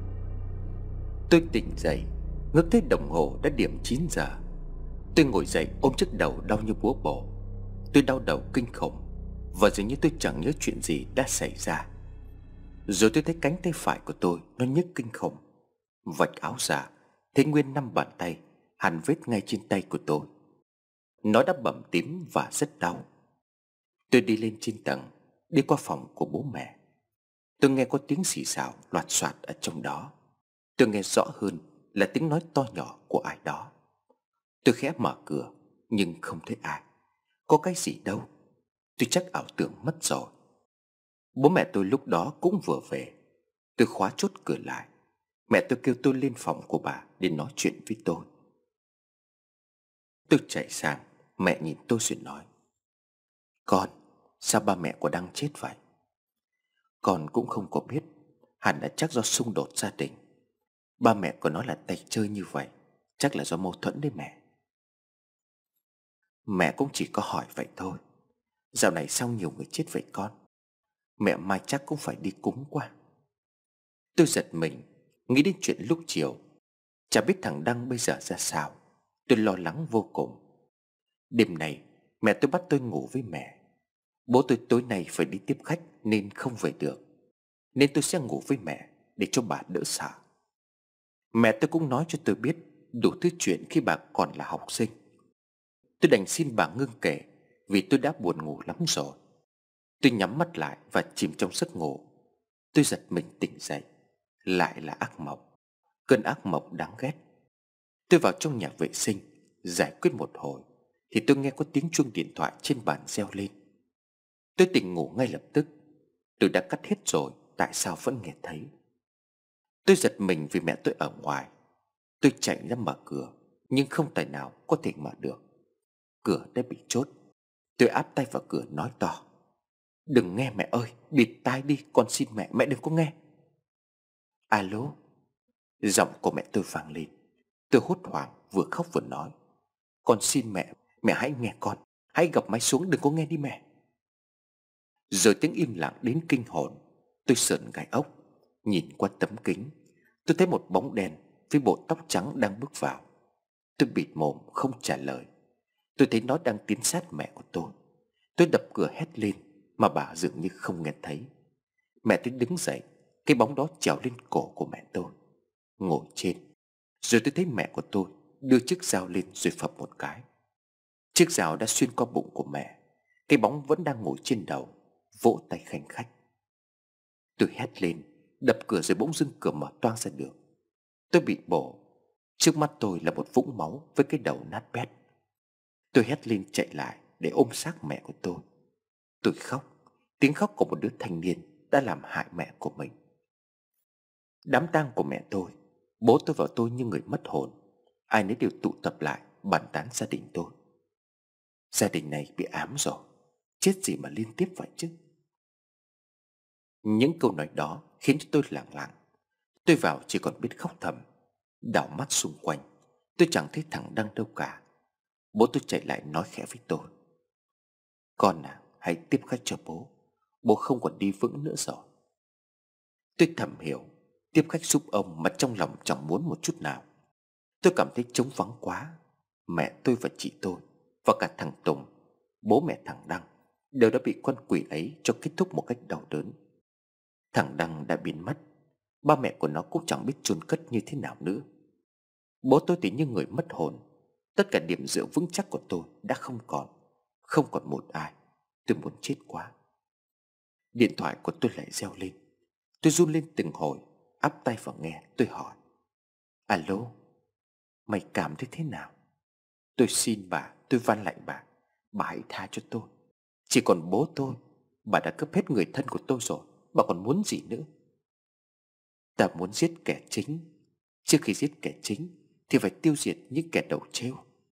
Tôi tỉnh dậy, ngước thấy đồng hồ đã điểm chín giờ. Tôi ngồi dậy ôm chiếc đầu đau như búa bổ. Tôi đau đầu kinh khủng, và dường như tôi chẳng nhớ chuyện gì đã xảy ra. Rồi tôi thấy cánh tay phải của tôi nó nhức kinh khủng. Vạch áo ra, thấy nguyên năm bàn tay hằn vết ngay trên tay của tôi. Nó đã bầm tím và rất đau. Tôi đi lên trên tầng, đi qua phòng của bố mẹ. Tôi nghe có tiếng xì xào loạt soạt ở trong đó. Tôi nghe rõ hơn là tiếng nói to nhỏ của ai đó. Tôi khẽ mở cửa nhưng không thấy ai. Có cái gì đâu. Tôi chắc ảo tưởng mất rồi. Bố mẹ tôi lúc đó cũng vừa về. Tôi khóa chốt cửa lại. Mẹ tôi kêu tôi lên phòng của bà để nói chuyện với tôi. Tôi chạy sang. Mẹ nhìn tôi rồi nói: Con, sao ba mẹ của Đăng chết vậy? Con cũng không có biết. Hẳn là chắc do xung đột gia đình. Ba mẹ của nó là tay chơi như vậy. Chắc là do mâu thuẫn đấy mẹ. Mẹ cũng chỉ có hỏi vậy thôi. Dạo này sao nhiều người chết vậy con? Mẹ mai chắc cũng phải đi cúng qua. Tôi giật mình, nghĩ đến chuyện lúc chiều. Chả biết thằng Đăng bây giờ ra sao. Tôi lo lắng vô cùng. Đêm này mẹ tôi bắt tôi ngủ với mẹ. Bố tôi tối nay phải đi tiếp khách nên không về được. Nên tôi sẽ ngủ với mẹ để cho bà đỡ sợ. Mẹ tôi cũng nói cho tôi biết đủ thứ chuyện khi bà còn là học sinh. Tôi đành xin bà ngưng kể vì tôi đã buồn ngủ lắm rồi. Tôi nhắm mắt lại và chìm trong giấc ngủ. Tôi giật mình tỉnh dậy. Lại là ác mộng. Cơn ác mộng đáng ghét. Tôi vào trong nhà vệ sinh giải quyết một hồi thì tôi nghe có tiếng chuông điện thoại trên bàn reo lên. Tôi tỉnh ngủ ngay lập tức. Tôi đã cắt hết rồi, tại sao vẫn nghe thấy? Tôi giật mình vì mẹ tôi ở ngoài. Tôi chạy ra mở cửa nhưng không tài nào có thể mở được. Cửa đã bị chốt. Tôi áp tay vào cửa nói to: Đừng nghe mẹ ơi, bịt tai đi, con xin mẹ, mẹ đừng có nghe. Alo. Giọng của mẹ tôi vang lên. Tôi hốt hoảng vừa khóc vừa nói: Con xin mẹ, mẹ hãy nghe con. Hãy gập máy xuống, đừng có nghe đi mẹ. Rồi tiếng im lặng đến kinh hồn. Tôi sởn gai ốc. Nhìn qua tấm kính, tôi thấy một bóng đen với bộ tóc trắng đang bước vào. Tôi bịt mồm không trả lời. Tôi thấy nó đang tiến sát mẹ của tôi. Tôi đập cửa hét lên mà bà dường như không nghe thấy. Mẹ tôi đứng dậy. Cái bóng đó trèo lên cổ của mẹ tôi, ngồi trên. Rồi tôi thấy mẹ của tôi đưa chiếc dao lên rồi phập một cái. Chiếc dao đã xuyên qua bụng của mẹ. Cái bóng vẫn đang ngồi trên đầu, vỗ tay khanh khách. Tôi hét lên, đập cửa rồi bỗng dưng cửa mở toang ra được. Tôi bị bổ. Trước mắt tôi là một vũng máu với cái đầu nát bét. Tôi hét lên chạy lại để ôm xác mẹ của tôi. Tôi khóc. Tiếng khóc của một đứa thanh niên đã làm hại mẹ của mình. Đám tang của mẹ tôi, bố tôi và tôi như người mất hồn. Ai nấy đều tụ tập lại bàn tán gia đình tôi. Gia đình này bị ám rồi. Chết gì mà liên tiếp vậy chứ? Những câu nói đó khiến cho tôi lảng lặng. Tôi vào chỉ còn biết khóc thầm. Đảo mắt xung quanh, tôi chẳng thấy thằng Đăng đâu cả. Bố tôi chạy lại nói khẽ với tôi: Con à, hãy tiếp khách cho bố. Bố không còn đi vững nữa rồi. Tôi thầm hiểu tiếp khách giúp ông mà trong lòng chẳng muốn một chút nào. Tôi cảm thấy trống vắng quá. Mẹ tôi và chị tôi và cả thằng Tùng, bố mẹ thằng Đăng, đều đã bị con quỷ ấy cho kết thúc một cách đau đớn. Thằng Đăng đã biến mất. Ba mẹ của nó cũng chẳng biết chôn cất như thế nào nữa. Bố tôi thì như người mất hồn. Tất cả điểm dựa vững chắc của tôi đã không còn. Không còn một ai. Tôi muốn chết quá. Điện thoại của tôi lại reo lên. Tôi run lên từng hồi, áp tay vào nghe. Tôi hỏi: Alo, mày cảm thấy thế nào? Tôi xin bà, tôi van lạy bà, bà hãy tha cho tôi. Chỉ còn bố tôi. Bà đã cướp hết người thân của tôi rồi. Bà còn muốn gì nữa? Ta muốn giết kẻ chính. Trước khi giết kẻ chính thì phải tiêu diệt những kẻ đầu trêu.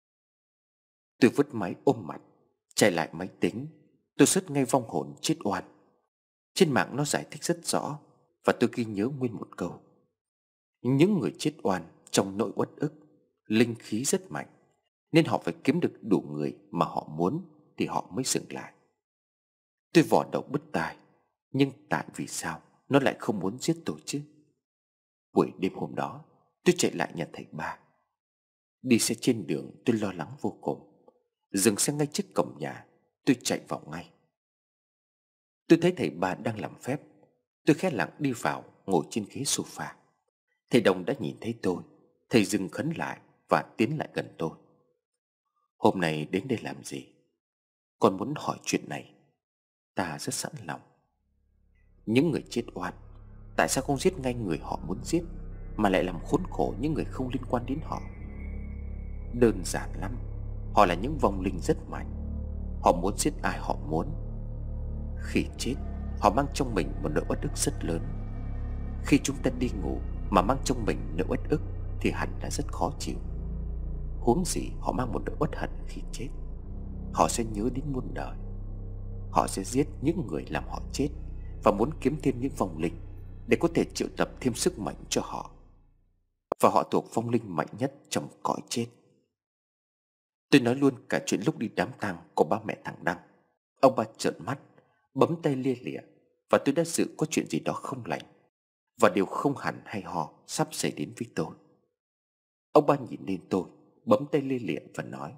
Tôi vứt máy ôm mặt, chạy lại máy tính. Tôi search ngay vong hồn chết oan. Trên mạng nó giải thích rất rõ, và tôi ghi nhớ nguyên một câu: những người chết oan trong nỗi uất ức, linh khí rất mạnh, nên họ phải kiếm được đủ người mà họ muốn thì họ mới dừng lại. Tôi vò đầu bứt tai. Nhưng tại vì sao nó lại không muốn giết tôi chứ? Buổi đêm hôm đó, tôi chạy lại nhà thầy ba. Đi xe trên đường tôi lo lắng vô cùng. Dừng xe ngay trước cổng nhà, tôi chạy vào ngay. Tôi thấy thầy ba đang làm phép. Tôi khẽ lặng đi vào, ngồi trên ghế sofa. Thầy Đồng đã nhìn thấy tôi. Thầy dừng khấn lại và tiến lại gần tôi. Hôm nay đến đây làm gì? Con muốn hỏi chuyện này. Ta rất sẵn lòng. Những người chết oan, tại sao không giết ngay người họ muốn giết, mà lại làm khốn khổ những người không liên quan đến họ? Đơn giản lắm. Họ là những vong linh rất mạnh. Họ muốn giết ai họ muốn. Khi chết, họ mang trong mình một nỗi uất ức rất lớn. Khi chúng ta đi ngủ mà mang trong mình nỗi uất ức thì hẳn là rất khó chịu. Huống gì họ mang một nỗi uất hận khi chết. Họ sẽ nhớ đến muôn đời. Họ sẽ giết những người làm họ chết và muốn kiếm thêm những vong linh để có thể triệu tập thêm sức mạnh cho họ. Và họ thuộc vong linh mạnh nhất trong cõi chết. Tôi nói luôn cả chuyện lúc đi đám tang của ba mẹ thằng Đăng. Ông ba trợn mắt, bấm tay lia lịa, và tôi đã dự có chuyện gì đó không lành, và điều không hẳn hay ho sắp xảy đến với tôi. Ông ba nhìn lên tôi, bấm tay lia lịa và nói: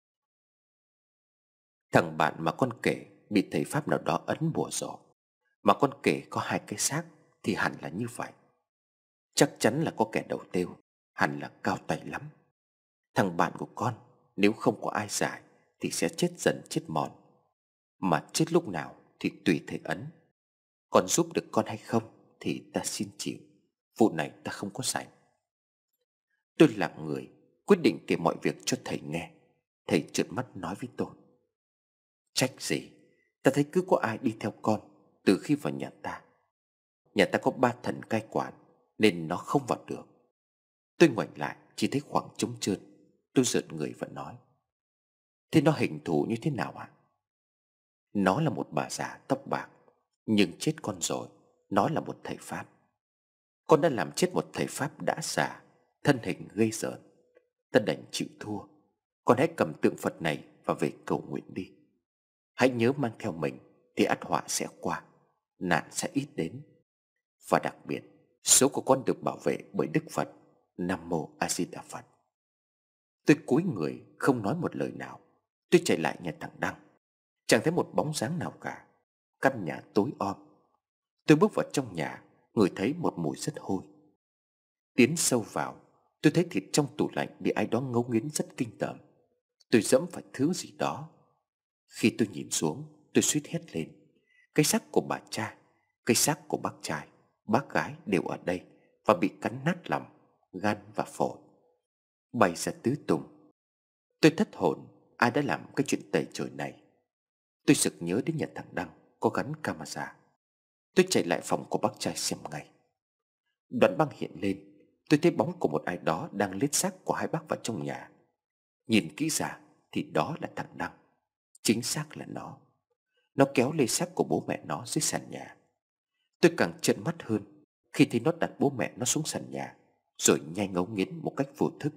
Thằng bạn mà con kể bị thầy pháp nào đó ấn bùa rồi. Mà con kể có hai cái xác thì hẳn là như vậy. Chắc chắn là có kẻ đầu têu, hẳn là cao tay lắm. Thằng bạn của con nếu không có ai giải thì sẽ chết dần chết mòn. Mà chết lúc nào thì tùy thầy ấn. Còn giúp được con hay không thì ta xin chịu. Vụ này ta không có rảnh. Tôi lặng người, quyết định kể mọi việc cho thầy nghe. Thầy trợn mắt nói với tôi: Trách gì, ta thấy cứ có ai đi theo con từ khi vào nhà ta. Nhà ta có ba thần cai quản nên nó không vào được. Tôi ngoảnh lại chỉ thấy khoảng trống trơn. Tôi rợn người và nói: Thế nó hình thù như thế nào ạ? Nó là một bà già tóc bạc, nhưng chết con rồi. Nó là một thầy pháp. Con đã làm chết một thầy pháp đã già, thân hình gây rợn. Ta đành chịu thua. Con hãy cầm tượng Phật này và về cầu nguyện đi. Hãy nhớ mang theo mình thì ắt họa sẽ qua, nạn sẽ ít đến. Và đặc biệt, số của con được bảo vệ bởi Đức Phật. Nam Mô A Di Đà Phật. Tôi cúi người không nói một lời nào. Tôi chạy lại nhà thằng Đăng. Chẳng thấy một bóng dáng nào cả. Căn nhà tối om. Tôi bước vào trong nhà, ngửi thấy một mùi rất hôi. Tiến sâu vào, tôi thấy thịt trong tủ lạnh bị ai đó ngấu nghiến rất kinh tởm. Tôi dẫm phải thứ gì đó. Khi tôi nhìn xuống, tôi suýt hét lên. Cái xác của bà cha, cái xác của bác trai, bác gái đều ở đây và bị cắn nát lòng, gan và phổi, bay ra tứ tung. Tôi thất hồn. Ai đã làm cái chuyện tày trời này? Tôi sực nhớ đến nhà thằng Đăng có gắn camera. Tôi chạy lại phòng của bác trai xem ngay. Đoạn băng hiện lên. Tôi thấy bóng của một ai đó đang lết xác của hai bác vào trong nhà. Nhìn kỹ ra thì đó là thằng Đăng. Chính xác là nó. Nó kéo lê xác của bố mẹ nó dưới sàn nhà. Tôi càng trợn mắt hơn khi thấy nó đặt bố mẹ nó xuống sàn nhà, rồi nhai ngấu nghiến một cách vô thức.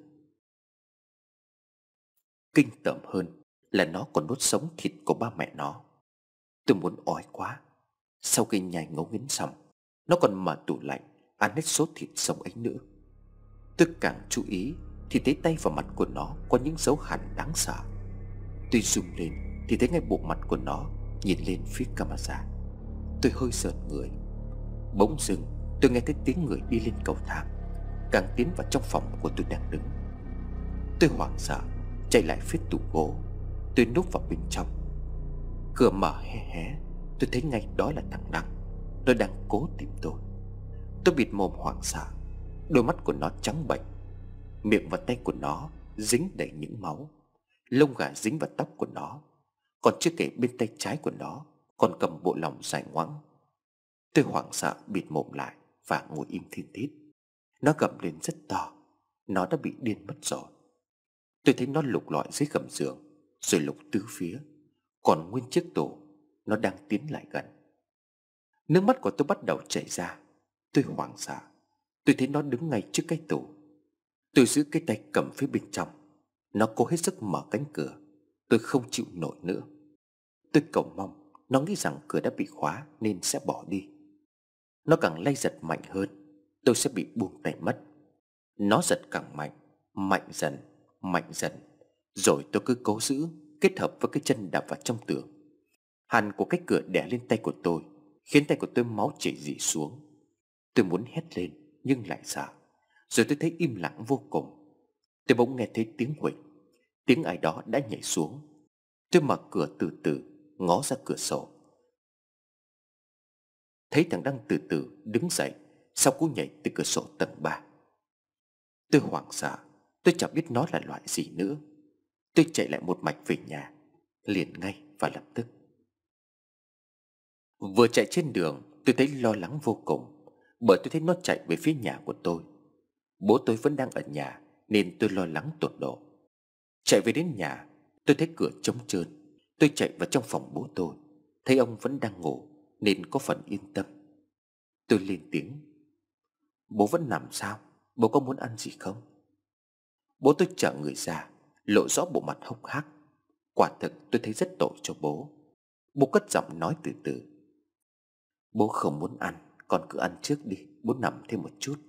Kinh tởm hơn là nó còn nuốt sống thịt của ba mẹ nó. Tôi muốn ói quá. Sau khi nhai ngấu nghiến xong, nó còn mở tủ lạnh ăn hết số thịt sống ấy nữa. Tôi càng chú ý thì thấy tay và mặt của nó có những dấu hằn đáng sợ. Tôi zoom lên thì thấy ngay bộ mặt của nó nhìn lên phía camera. Tôi hơi sợn người. Bỗng dưng tôi nghe thấy tiếng người đi lên cầu thang, càng tiến vào trong phòng của tôi đang đứng. Tôi hoảng sợ chạy lại phía tủ gỗ. Tôi núp vào bên trong. Cửa mở hé hé. Tôi thấy ngay đó là thằng Đăng. Nó đang cố tìm tôi. Tôi bịt mồm hoảng sợ. Đôi mắt của nó trắng bệch. Miệng và tay của nó dính đầy những máu. Lông gà dính vào tóc của nó. Còn chưa kể bên tay trái của nó còn cầm bộ lòng dài ngoẵng. Tôi hoảng sợ bịt mồm lại và ngồi im thiên thít. Nó gầm lên rất to. Nó đã bị điên mất rồi. Tôi thấy nó lục lọi dưới gầm giường, rồi lục tứ phía. Còn nguyên chiếc tủ, nó đang tiến lại gần. Nước mắt của tôi bắt đầu chảy ra. Tôi hoảng sợ. Tôi thấy nó đứng ngay trước cái tủ. Tôi giữ cái tay cầm phía bên trong. Nó cố hết sức mở cánh cửa. Tôi không chịu nổi nữa. Tôi cầu mong nó nghĩ rằng cửa đã bị khóa nên sẽ bỏ đi. Nó càng lay giật mạnh hơn, tôi sẽ bị buông tay mất. Nó giật càng mạnh, mạnh dần, mạnh dần. Rồi tôi cứ cố giữ, kết hợp với cái chân đạp vào trong tường. Hàn của cái cửa đè lên tay của tôi, khiến tay của tôi máu chảy rỉ xuống. Tôi muốn hét lên nhưng lại sợ. Rồi tôi thấy im lặng vô cùng. Tôi bỗng nghe thấy tiếng huỵch. Tiếng ai đó đã nhảy xuống. Tôi mở cửa từ từ, ngó ra cửa sổ. thấy thằng Đăng từ từ đứng dậy sau cú nhảy từ cửa sổ tầng ba. Tôi hoảng sợ, tôi chẳng biết nó là loại gì nữa. Tôi chạy lại một mạch về nhà, liền ngay và lập tức. Vừa chạy trên đường, tôi thấy lo lắng vô cùng, bởi tôi thấy nó chạy về phía nhà của tôi. Bố tôi vẫn đang ở nhà nên tôi lo lắng tột độ. Chạy về đến nhà, tôi thấy cửa trống trơn. Tôi chạy vào trong phòng bố tôi, thấy ông vẫn đang ngủ nên có phần yên tâm. Tôi lên tiếng: "Bố vẫn nằm sao? Bố có muốn ăn gì không?" Bố tôi trở người ra, lộ rõ bộ mặt hốc hác. Quả thực tôi thấy rất tội cho bố. Bố cất giọng nói từ từ: "Bố không muốn ăn, con cứ ăn trước đi, bố nằm thêm một chút."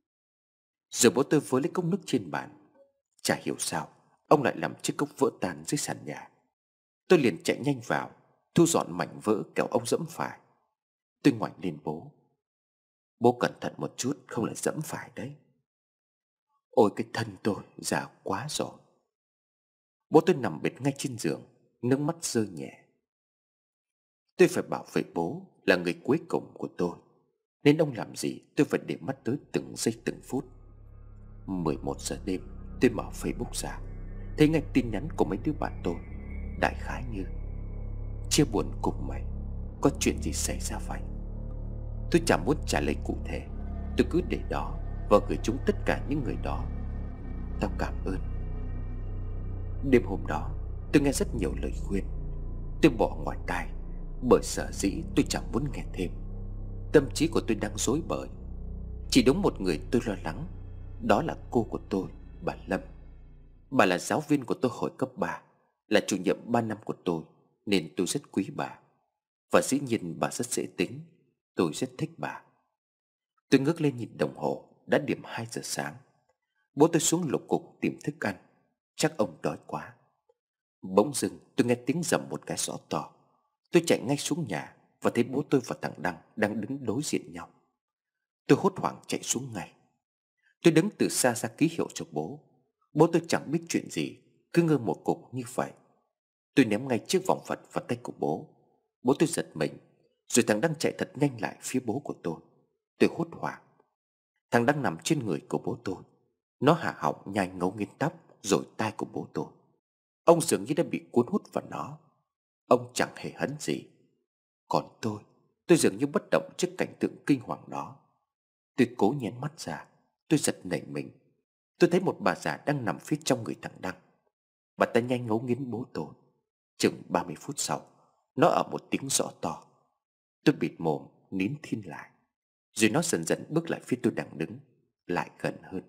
Rồi bố tôi với lấy cốc nước trên bàn. Chả hiểu sao ông lại làm chiếc cốc vỡ tan dưới sàn nhà. Tôi liền chạy nhanh vào, thu dọn mảnh vỡ kẻo ông dẫm phải. Tôi ngoảnh lên bố: "Bố cẩn thận một chút, không lại dẫm phải đấy." Ôi cái thân tôi già quá rồi. Bố tôi nằm bệt ngay trên giường, nước mắt rơi nhẹ. Tôi phải bảo vệ bố, là người cuối cùng của tôi, nên ông làm gì tôi phải để mắt tới từng giây từng phút. Mười một giờ đêm, tôi mở Facebook ra, thấy ngay tin nhắn của mấy đứa bạn tôi, đại khái như: "Chia buồn cùng mày, có chuyện gì xảy ra vậy?" Tôi chẳng muốn trả lời cụ thể, tôi cứ để đó và gửi chúng tất cả những người đó: "Tao cảm ơn." Đêm hôm đó, tôi nghe rất nhiều lời khuyên. Tôi bỏ ngoài tai, bởi sở dĩ tôi chẳng muốn nghe thêm. Tâm trí của tôi đang rối bời. Chỉ đúng một người tôi lo lắng, đó là cô của tôi, bà Lâm. Bà là giáo viên của tôi hồi cấp ba, là chủ nhiệm ba năm của tôi, nên tôi rất quý bà. Và dĩ nhiên bà rất dễ tính, tôi rất thích bà. Tôi ngước lên nhìn đồng hồ, đã điểm hai giờ sáng. Bố tôi xuống lục cục tìm thức ăn, chắc ông đói quá. Bỗng dưng tôi nghe tiếng rầm một cái rõ to. Tôi chạy ngay xuống nhà và thấy bố tôi và thằng Đăng đang đứng đối diện nhau. Tôi hốt hoảng chạy xuống ngay. Tôi đứng từ xa ra ký hiệu cho bố. Bố tôi chẳng biết chuyện gì, cứ ngơ một cục như vậy. Tôi ném ngay chiếc vòng vật vào tay của bố. Bố tôi giật mình, rồi thằng Đăng chạy thật nhanh lại phía bố của tôi. Tôi hốt hoảng. Thằng Đăng nằm trên người của bố tôi. Nó há họng nhai ngấu nghiến tóc rồi tai của bố tôi. Ông dường như đã bị cuốn hút vào nó. Ông chẳng hề hấn gì. Còn tôi, tôi dường như bất động trước cảnh tượng kinh hoàng đó. Tôi cố nhén mắt ra. Tôi giật nảy mình. Tôi thấy một bà già đang nằm phía trong người thằng Đăng. Bà ta nhanh ngấu nghiến bố tôi. Chừng ba mươi phút sau, nó ở một tiếng rõ to. Tôi bịt mồm nín thinh lại. Rồi nó dần dần bước lại phía tôi đang đứng, lại gần hơn.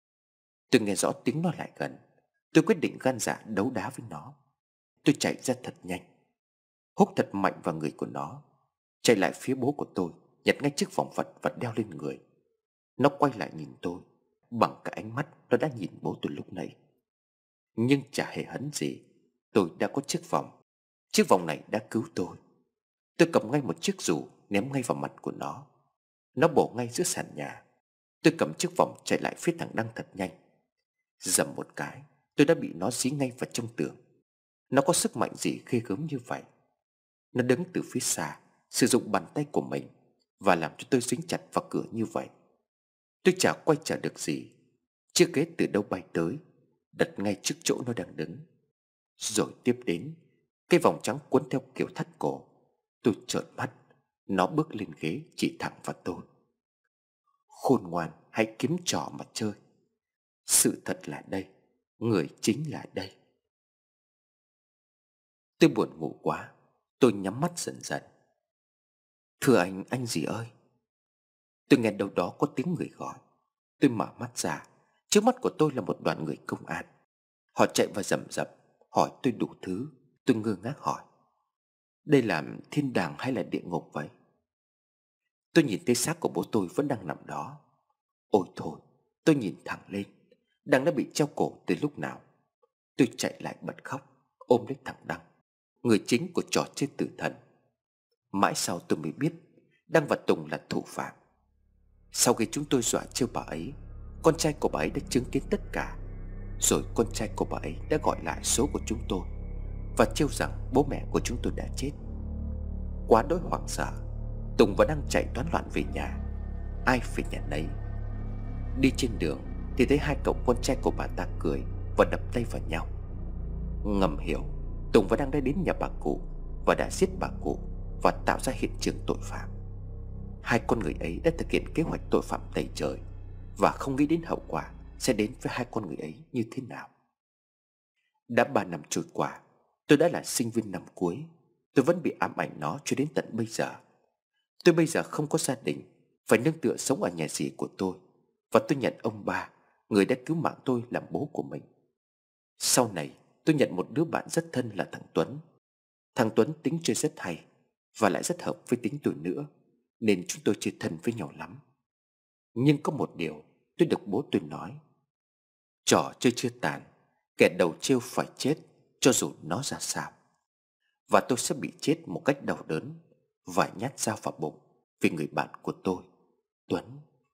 Tôi nghe rõ tiếng nó lại gần. Tôi quyết định gan dạ đấu đá với nó. Tôi chạy ra thật nhanh, húc thật mạnh vào người của nó, chạy lại phía bố của tôi, nhặt ngay chiếc vòng vật và đeo lên người. Nó quay lại nhìn tôi bằng cả ánh mắt nó đã nhìn bố tôi lúc nãy. Nhưng chả hề hấn gì. Tôi đã có chiếc vòng. Chiếc vòng này đã cứu tôi. Tôi cầm ngay một chiếc dù ném ngay vào mặt của nó. Nó bổ ngay giữa sàn nhà. Tôi cầm chiếc vòng chạy lại phía thằng Đăng thật nhanh. Dầm một cái, tôi đã bị nó dí ngay vào trong tường. Nó có sức mạnh gì ghê gớm như vậy? Nó đứng từ phía xa, sử dụng bàn tay của mình và làm cho tôi dính chặt vào cửa như vậy. Tôi chả quay trở được gì. Chiếc ghế từ đâu bay tới, đặt ngay trước chỗ nó đang đứng. Rồi tiếp đến cái vòng trắng quấn theo kiểu thắt cổ. Tôi trợn mắt. Nó bước lên ghế chỉ thẳng vào tôi. Khôn ngoan, hãy kiếm trò mà chơi. Sự thật là đây, người chính là đây. Tôi buồn ngủ quá. Tôi nhắm mắt dần dần. "Thưa anh, anh gì ơi?" Tôi nghe đâu đó có tiếng người gọi. Tôi mở mắt ra. Trước mắt của tôi là một đoàn người công an. Họ chạy vào rầm rập, hỏi tôi đủ thứ. Tôi ngơ ngác hỏi: "Đây là thiên đàng hay là địa ngục vậy?" Tôi nhìn thấy xác của bố tôi vẫn đang nằm đó. Ôi thôi, tôi nhìn thẳng lên. Đăng đã bị treo cổ từ lúc nào. Tôi chạy lại bật khóc, ôm lấy thằng Đăng, người chính của trò chết tử thần. Mãi sau tôi mới biết Đăng và Tùng là thủ phạm. Sau khi chúng tôi dọa trêu bà ấy, con trai của bà ấy đã chứng kiến tất cả. Rồi con trai của bà ấy đã gọi lại số của chúng tôi và trêu rằng bố mẹ của chúng tôi đã chết. Quá đỗi hoảng sợ, Tùng vẫn đang chạy toán loạn về nhà, ai về nhà nấy. Đi trên đường thì thấy hai cậu con trai của bà ta cười và đập tay vào nhau. Ngầm hiểu Tùng vẫn đang đã đến nhà bà cụ và đã giết bà cụ và tạo ra hiện trường tội phạm. Hai con người ấy đã thực hiện kế hoạch tội phạm tày trời và không nghĩ đến hậu quả sẽ đến với hai con người ấy như thế nào. Đã ba năm trôi qua, tôi đã là sinh viên năm cuối. Tôi vẫn bị ám ảnh nó cho đến tận bây giờ. Tôi bây giờ không có gia đình, phải nương tựa sống ở nhà dì của tôi. Và tôi nhận ông ba, người đã cứu mạng tôi, làm bố của mình. Sau này tôi nhận một đứa bạn rất thân là thằng Tuấn. Thằng Tuấn tính chơi rất hay và lại rất hợp với tính tôi nữa, nên chúng tôi chơi thân với nhau lắm. Nhưng có một điều tôi được bố tôi nói: trò chơi chưa tàn, kẻ đầu trêu phải chết, cho dù nó ra sao. Và tôi sẽ bị chết một cách đau đớn, vài nhát dao vào bụng, vì người bạn của tôi, Tuấn.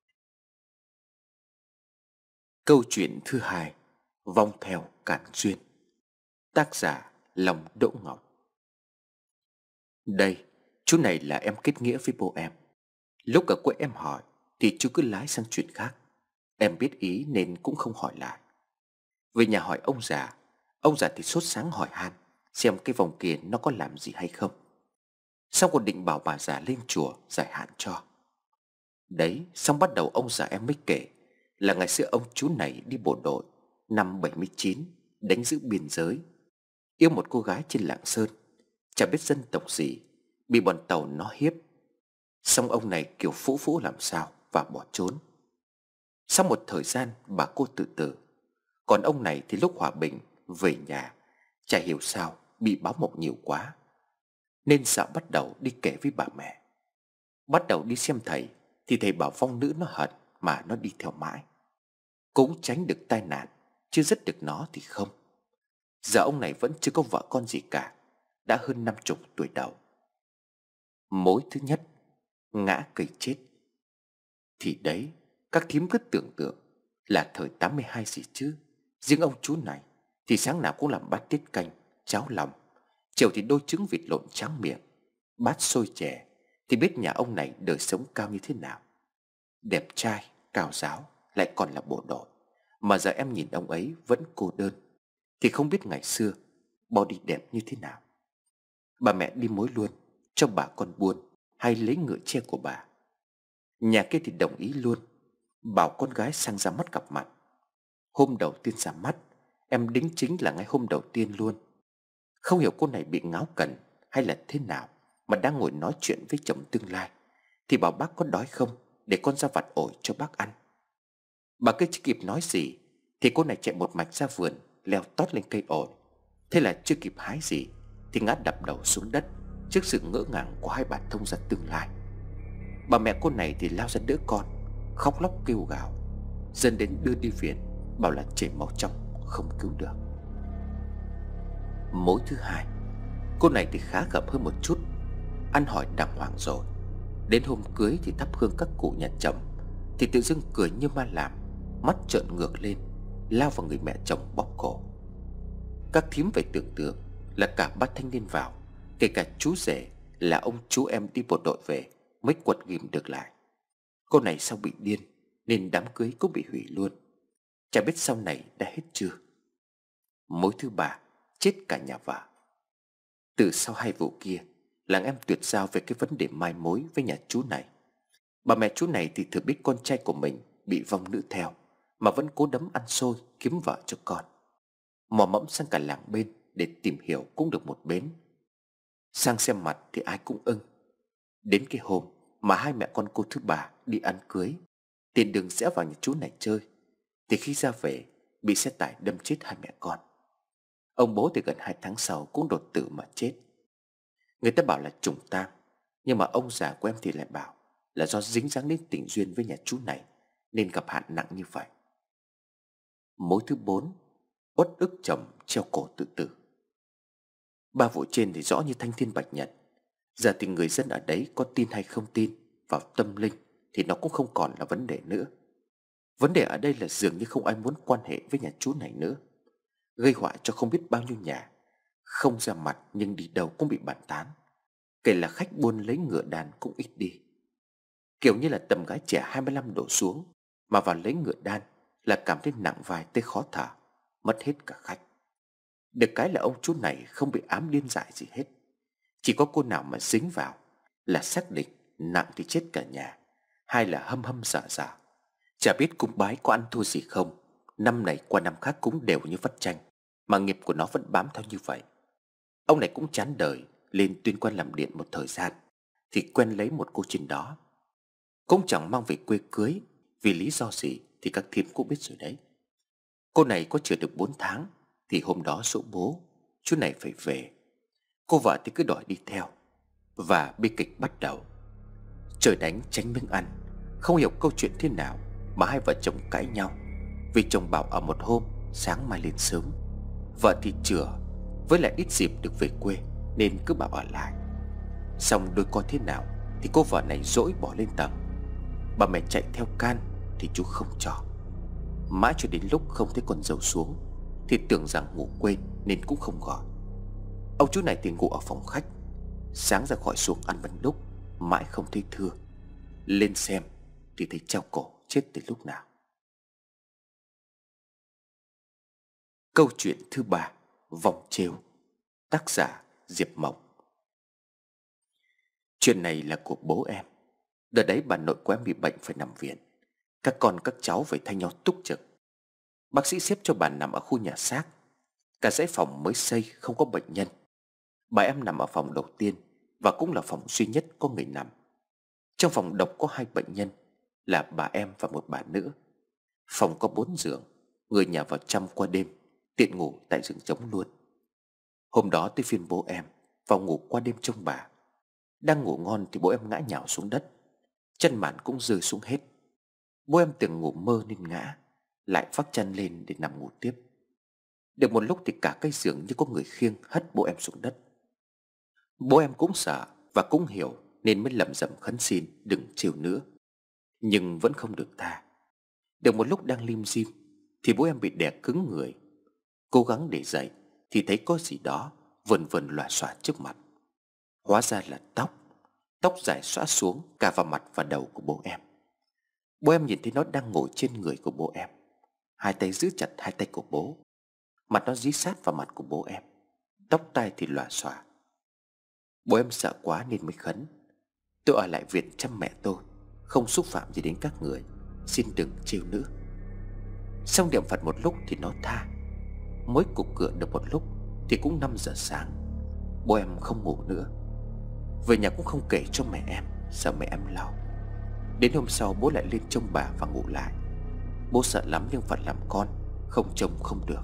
Câu chuyện thứ hai: Vong theo cản duyên. Tác giả Long Đỗ Ngọc. Đây, chú này là em kết nghĩa với bố em. Lúc ở quê em hỏi thì chú cứ lái sang chuyện khác. Em biết ý nên cũng không hỏi lại. Về nhà hỏi ông già, ông già thì sốt sáng hỏi han xem cái vòng kia nó có làm gì hay không. Xong còn định bảo bà già lên chùa giải hạn cho. Đấy, xong bắt đầu ông già em mới kể là ngày xưa ông chú này đi bộ đội năm bảy mươi chín, đánh giữ biên giới, yêu một cô gái trên Lạng Sơn, chả biết dân tộc gì, bị bọn Tàu nó hiếp. Xong ông này kiểu phũ phũ làm sao và bỏ trốn. Sau một thời gian bà cô tự tử. Còn ông này thì lúc hòa bình về nhà, chả hiểu sao bị báo mộng nhiều quá, nên sợ bắt đầu đi kể với bà mẹ. Bắt đầu đi xem thầy thì thầy bảo vong nữ nó hận mà nó đi theo mãi, cũng tránh được tai nạn, chứ dứt được nó thì không. Giờ ông này vẫn chưa có vợ con gì cả, đã hơn năm chục tuổi đầu. Mối thứ nhất: ngã cây chết. Thì đấy, các thím cứ tưởng tượng là thời tám mươi hai gì chứ. Riêng ông chú này thì sáng nào cũng làm bát tiết canh, cháo lòng, chiều thì đôi trứng vịt lộn tráng miệng, bát xôi chè, thì biết nhà ông này đời sống cao như thế nào. Đẹp trai, cao giáo, lại còn là bộ đội, mà giờ em nhìn ông ấy vẫn cô đơn, thì không biết ngày xưa body đẹp như thế nào. Bà mẹ đi mối luôn, cho bà con buôn hay lấy ngựa tre của bà. Nhà kia thì đồng ý luôn, bảo con gái sang ra mắt gặp mặt. Hôm đầu tiên ra mắt, em đính chính là ngay hôm đầu tiên luôn. Không hiểu cô này bị ngáo cần hay là thế nào mà đang ngồi nói chuyện với chồng tương lai, thì bảo bác có đói không để con ra vặt ổi cho bác ăn. Bà cứ chưa kịp nói gì thì cô này chạy một mạch ra vườn, leo tót lên cây ổi. Thế là chưa kịp hái gì thì ngã đập đầu xuống đất trước sự ngỡ ngàng của hai bà thông gia tương lai. Bà mẹ cô này thì lao ra đỡ con, khóc lóc kêu gào. Dân đến đưa đi viện, bảo là chảy máu trong, không cứu được. Mối thứ hai: cô này thì khá gặp hơn một chút, ăn hỏi đàng hoàng rồi. Đến hôm cưới thì thắp hương các cụ nhà chồng, thì tự dưng cười như ma làm, mắt trợn ngược lên, lao vào người mẹ chồng bóp cổ. Các thím phải tưởng tượng là cả ba thanh niên vào, kể cả chú rể là ông chú em đi bộ đội về, mới quật ghim được lại. Cô này sao bị điên nên đám cưới cũng bị hủy luôn. Chả biết sau này đã hết chưa. Mối thứ ba: chết cả nhà vợ. Từ sau hai vụ kia, làng em tuyệt giao về cái vấn đề mai mối với nhà chú này. Bà mẹ chú này thì thừa biết con trai của mình bị vong nữ theo, mà vẫn cố đấm ăn xôi kiếm vợ cho con. Mò mẫm sang cả làng bên để tìm hiểu cũng được một bến. Sang xem mặt thì ai cũng ưng. Đến cái hôm mà hai mẹ con cô thứ ba đi ăn cưới, tiền đường rẽ vào nhà chú này chơi, thì khi ra về bị xe tải đâm chết hai mẹ con. Ông bố thì gần hai tháng sau cũng đột tử mà chết. Người ta bảo là trùng tang, nhưng mà ông già của em thì lại bảo là do dính dáng đến tình duyên với nhà chú này nên gặp hạn nặng như vậy. Mối thứ bốn: uất ức chồng treo cổ tự tử. Ba vụ trên thì rõ như thanh thiên bạch nhật. Giờ thì người dân ở đấy có tin hay không tin vào tâm linh thì nó cũng không còn là vấn đề nữa. Vấn đề ở đây là dường như không ai muốn quan hệ với nhà chú này nữa, gây họa cho không biết bao nhiêu nhà, không ra mặt nhưng đi đâu cũng bị bàn tán. kể là khách buôn lấy ngựa đàn cũng ít đi. Kiểu như là tầm gái trẻ hai mươi lăm đổ xuống mà vào lấy ngựa đan là cảm thấy nặng vai tới khó thở, mất hết cả khách. Được cái là ông chú này không bị ám điên dại gì hết. Chỉ có cô nào mà dính vào là xác định nặng thì chết cả nhà, hay là hâm hâm sợ sợ. Chả biết cúng bái có ăn thua gì không, năm này qua năm khác cũng đều như vắt chanh, mà nghiệp của nó vẫn bám theo như vậy. Ông này cũng chán đời, lên Tuyên Quang làm điện một thời gian thì quen lấy một cô trên đó. Cũng chẳng mang về quê cưới, vì lý do gì thì các thím cũng biết rồi đấy. Cô này có chưa được bốn tháng thì hôm đó giỗ bố, chú này phải về. Cô vợ thì cứ đòi đi theo, và bi kịch bắt đầu. Trời đánh tránh miếng ăn, không hiểu câu chuyện thế nào mà hai vợ chồng cãi nhau. Vì chồng bảo ở một hôm sáng mai lên sớm, vợ thì chửa, với lại ít dịp được về quê nên cứ bảo ở lại. Xong đôi coi thế nào thì cô vợ này dỗi bỏ lên tầng. Bà mẹ chạy theo can thì chú không cho. Mãi cho đến lúc không thấy con dâu xuống thì tưởng rằng ngủ quên nên cũng không gọi. Ông chú này thì ngủ ở phòng khách. Sáng ra khỏi xuống ăn bánh đúc, mãi không thấy thưa. Lên xem thì thấy treo cổ chết từ lúc nào. Câu chuyện thứ ba, vòng trêu. Tác giả Diệp Mộng. Chuyện này là của bố em. Đợt đấy bà nội của em bị bệnh phải nằm viện. Các con các cháu phải thay nhau túc trực. Bác sĩ xếp cho bà nằm ở khu nhà xác. Cả dãy phòng mới xây không có bệnh nhân. Bà em nằm ở phòng đầu tiên, và cũng là phòng duy nhất có người nằm. Trong phòng độc có hai bệnh nhân, là bà em và một bà nữa. Phòng có bốn giường, người nhà vào chăm qua đêm, tiện ngủ tại giường trống luôn. Hôm đó tới phiên bố em vào ngủ qua đêm trông bà. Đang ngủ ngon thì bố em ngã nhào xuống đất, chân màn cũng rơi xuống hết. Bố em tưởng ngủ mơ nên ngã, lại vác chân lên để nằm ngủ tiếp. Được một lúc thì cả cái giường như có người khiêng hất bố em xuống đất. Bố em cũng sợ và cũng hiểu nên mới lẩm rẩm khấn xin đừng trêu nữa, nhưng vẫn không được tha. Được một lúc đang lim dim thì bố em bị đè cứng người. Cố gắng để dậy thì thấy có gì đó vần vần lòa xòa trước mặt. Hóa ra là tóc. Tóc dài xõa xuống cả vào mặt và đầu của bố em. Bố em nhìn thấy nó đang ngồi trên người của bố em, hai tay giữ chặt hai tay của bố. Mặt nó dí sát vào mặt của bố em, tóc tai thì lòa xòa. Bố em sợ quá nên mới khấn: tôi ở lại viện chăm mẹ tôi, không xúc phạm gì đến các người, xin đừng trêu nữa. Xong niệm Phật một lúc thì nó tha. Mới cục cựa được một lúc thì cũng năm giờ sáng. Bố em không ngủ nữa. Về nhà cũng không kể cho mẹ em, sợ mẹ em lo. Đến hôm sau bố lại lên trông bà và ngủ lại. Bố sợ lắm nhưng phải làm con, không trông không được.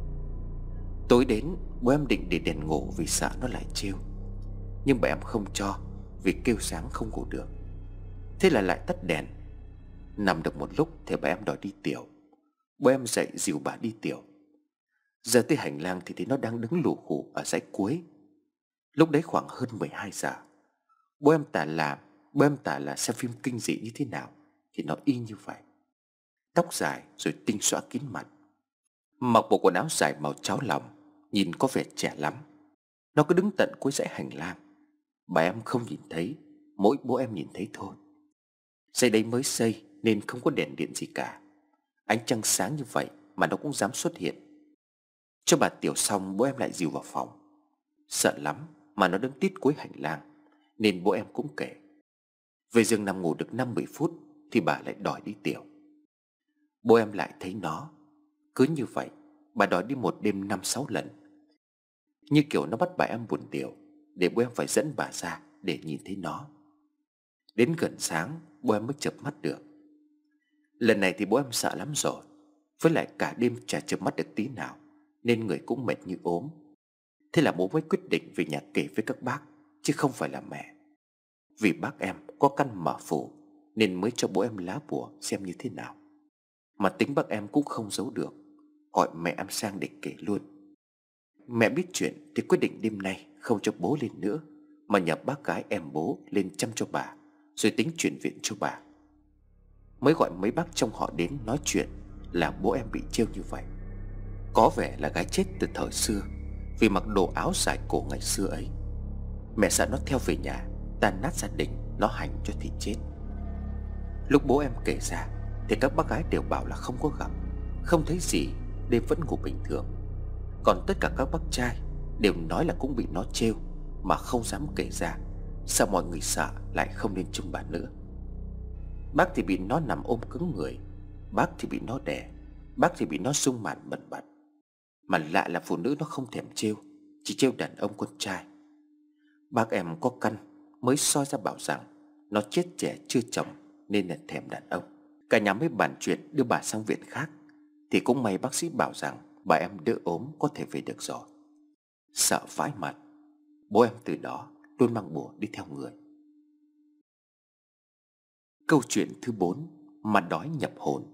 Tối đến bố em định để đèn ngủ vì sợ nó lại trêu, nhưng bà em không cho vì kêu sáng không ngủ được. Thế là lại tắt đèn. Nằm được một lúc thì bà em đòi đi tiểu. Bố em dậy dìu bà đi tiểu. Giờ tới hành lang thì thấy nó đang đứng lù khù ở dãy cuối. Lúc đấy khoảng hơn mười hai giờ. Bố em tả là Bố em tả là xem phim kinh dị như thế nào thì nó y như vậy. Tóc dài rồi tinh xõa kín mặt, mặc bộ quần áo dài màu cháo lòng, nhìn có vẻ trẻ lắm. Nó cứ đứng tận cuối dãy hành lang. Bà em không nhìn thấy, mỗi bố em nhìn thấy thôi. Dãy đấy mới xây nên không có đèn điện gì cả. Ánh trăng sáng như vậy mà nó cũng dám xuất hiện. Cho bà tiểu xong bố em lại dìu vào phòng. Sợ lắm mà nó đứng tít cuối hành lang nên bố em cũng kể. Về giường nằm ngủ được năm mười phút thì bà lại đòi đi tiểu. Bố em lại thấy nó. Cứ như vậy bà đòi đi một đêm năm sáu lần. Như kiểu nó bắt bà em buồn tiểu, để bố em phải dẫn bà ra để nhìn thấy nó. Đến gần sáng bố em mới chợp mắt được. Lần này thì bố em sợ lắm rồi. Với lại cả đêm chả chợp mắt được tí nào, nên người cũng mệt như ốm. Thế là bố mới quyết định về nhà kể với các bác, chứ không phải là mẹ. Vì bác em có căn mở phủ nên mới cho bố em lá bùa xem như thế nào. Mà tính bác em cũng không giấu được, gọi mẹ em sang để kể luôn. Mẹ biết chuyện thì quyết định đêm nay không cho bố lên nữa, mà nhờ bác gái em bố lên chăm cho bà, rồi tính chuyển viện cho bà. Mới gọi mấy bác trong họ đến nói chuyện là bố em bị trêu như vậy. Có vẻ là gái chết từ thời xưa, vì mặc đồ áo dài cổ ngày xưa ấy. Mẹ sợ nó theo về nhà tan nát gia đình, nó hành cho thì chết. Lúc bố em kể ra thì các bác gái đều bảo là không có gặp, không thấy gì, đêm vẫn ngủ bình thường. Còn tất cả các bác trai đều nói là cũng bị nó trêu mà không dám kể ra, sợ mọi người sợ lại không nên trông bà nữa. Bác thì bị nó nằm ôm cứng người, bác thì bị nó đè, bác thì bị nó sung màn bẩn bật. Mà lạ là phụ nữ nó không thèm trêu, chỉ trêu đàn ông con trai. Bác em có căn mới soi ra bảo rằng nó chết trẻ chưa chồng nên là thèm đàn ông. Cả nhà mới bàn chuyện đưa bà sang viện khác, thì cũng may bác sĩ bảo rằng bà em đỡ ốm có thể về được rồi. Sợ vãi mặt, bố em từ đó luôn mang bùa đi theo người. Câu chuyện thứ bốn, mà đói nhập hồn.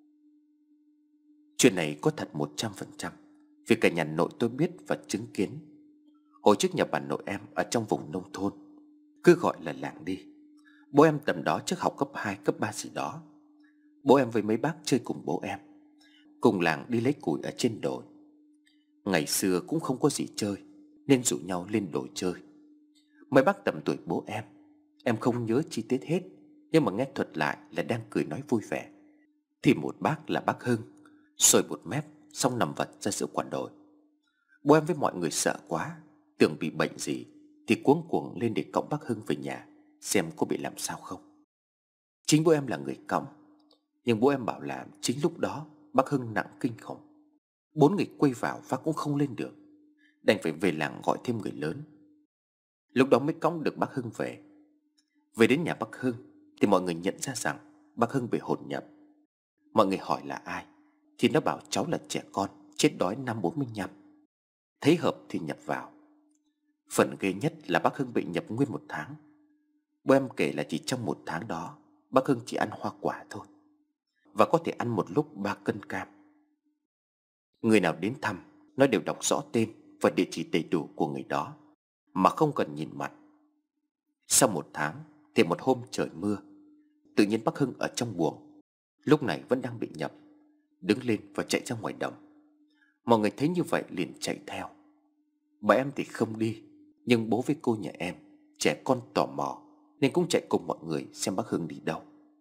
Chuyện này có thật một trăm phần trăm, vì cả nhà nội tôi biết và chứng kiến. Hồi trước nhà bà nội em ở trong vùng nông thôn, cứ gọi là làng đi. Bố em tầm đó chắc học cấp hai, cấp ba gì đó. Bố em với mấy bác chơi cùng bố em, cùng làng đi lấy củi ở trên đồi. Ngày xưa cũng không có gì chơi nên rủ nhau lên đồi chơi. Mấy bác tầm tuổi bố em, em không nhớ chi tiết hết, nhưng mà nghe thuật lại là đang cười nói vui vẻ. Thì một bác là bác Hưng sôi bột mép xong nằm vật ra giữa quả đồi. Bố em với mọi người sợ quá, tưởng bị bệnh gì, thì cuống cuồng lên để cõng bác Hưng về nhà xem có bị làm sao không. Chính bố em là người cõng, nhưng bố em bảo là chính lúc đó bác Hưng nặng kinh khủng. Bốn người quay vào vác cũng không lên được, đành phải về làng gọi thêm người lớn. Lúc đó mới cõng được bác Hưng về. Về đến nhà bác Hưng thì mọi người nhận ra rằng bác Hưng bị hồn nhập. Mọi người hỏi là ai, thì nó bảo cháu là trẻ con chết đói năm bốn mươi nhăm, thấy hợp thì nhập vào. Phần ghê nhất là bác Hưng bị nhập nguyên một tháng. Bố em kể là chỉ trong một tháng đó bác Hưng chỉ ăn hoa quả thôi, và có thể ăn một lúc ba cân cam. Người nào đến thăm nó đều đọc rõ tên và địa chỉ đầy đủ của người đó mà không cần nhìn mặt. Sau một tháng thì một hôm trời mưa, tự nhiên bác Hưng ở trong buồng, lúc này vẫn đang bị nhập, đứng lên và chạy ra ngoài đồng. Mọi người thấy như vậy liền chạy theo. Bà em thì không đi, nhưng bố với cô nhà em trẻ con tò mò nên cũng chạy cùng mọi người xem bác Hưng đi đâu.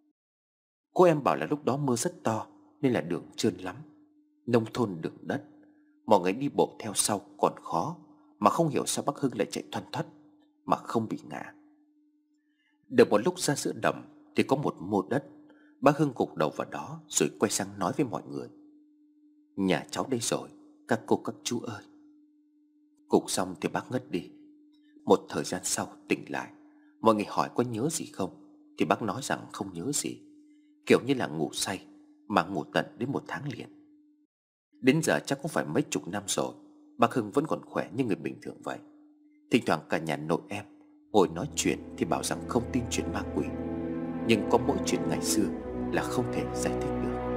Cô em bảo là lúc đó mưa rất to nên là đường trơn lắm, nông thôn đường đất, mọi người đi bộ theo sau còn khó, mà không hiểu sao bác Hưng lại chạy thoăn thoắt mà không bị ngã. Được một lúc ra giữa đồng thì có một mô đất. Bác Hưng gục đầu vào đó rồi quay sang nói với mọi người: "Nhà cháu đây rồi, các cô các chú ơi." Gục xong thì bác ngất đi. Một thời gian sau tỉnh lại, mọi người hỏi có nhớ gì không, thì bác nói rằng không nhớ gì, kiểu như là ngủ say, mà ngủ tận đến một tháng liền. Đến giờ chắc cũng phải mấy chục năm rồi, bác Hưng vẫn còn khỏe như người bình thường vậy. Thỉnh thoảng cả nhà nội em ngồi nói chuyện thì bảo rằng không tin chuyện ma quỷ, nhưng có mỗi chuyện ngày xưa là không thể giải thích được.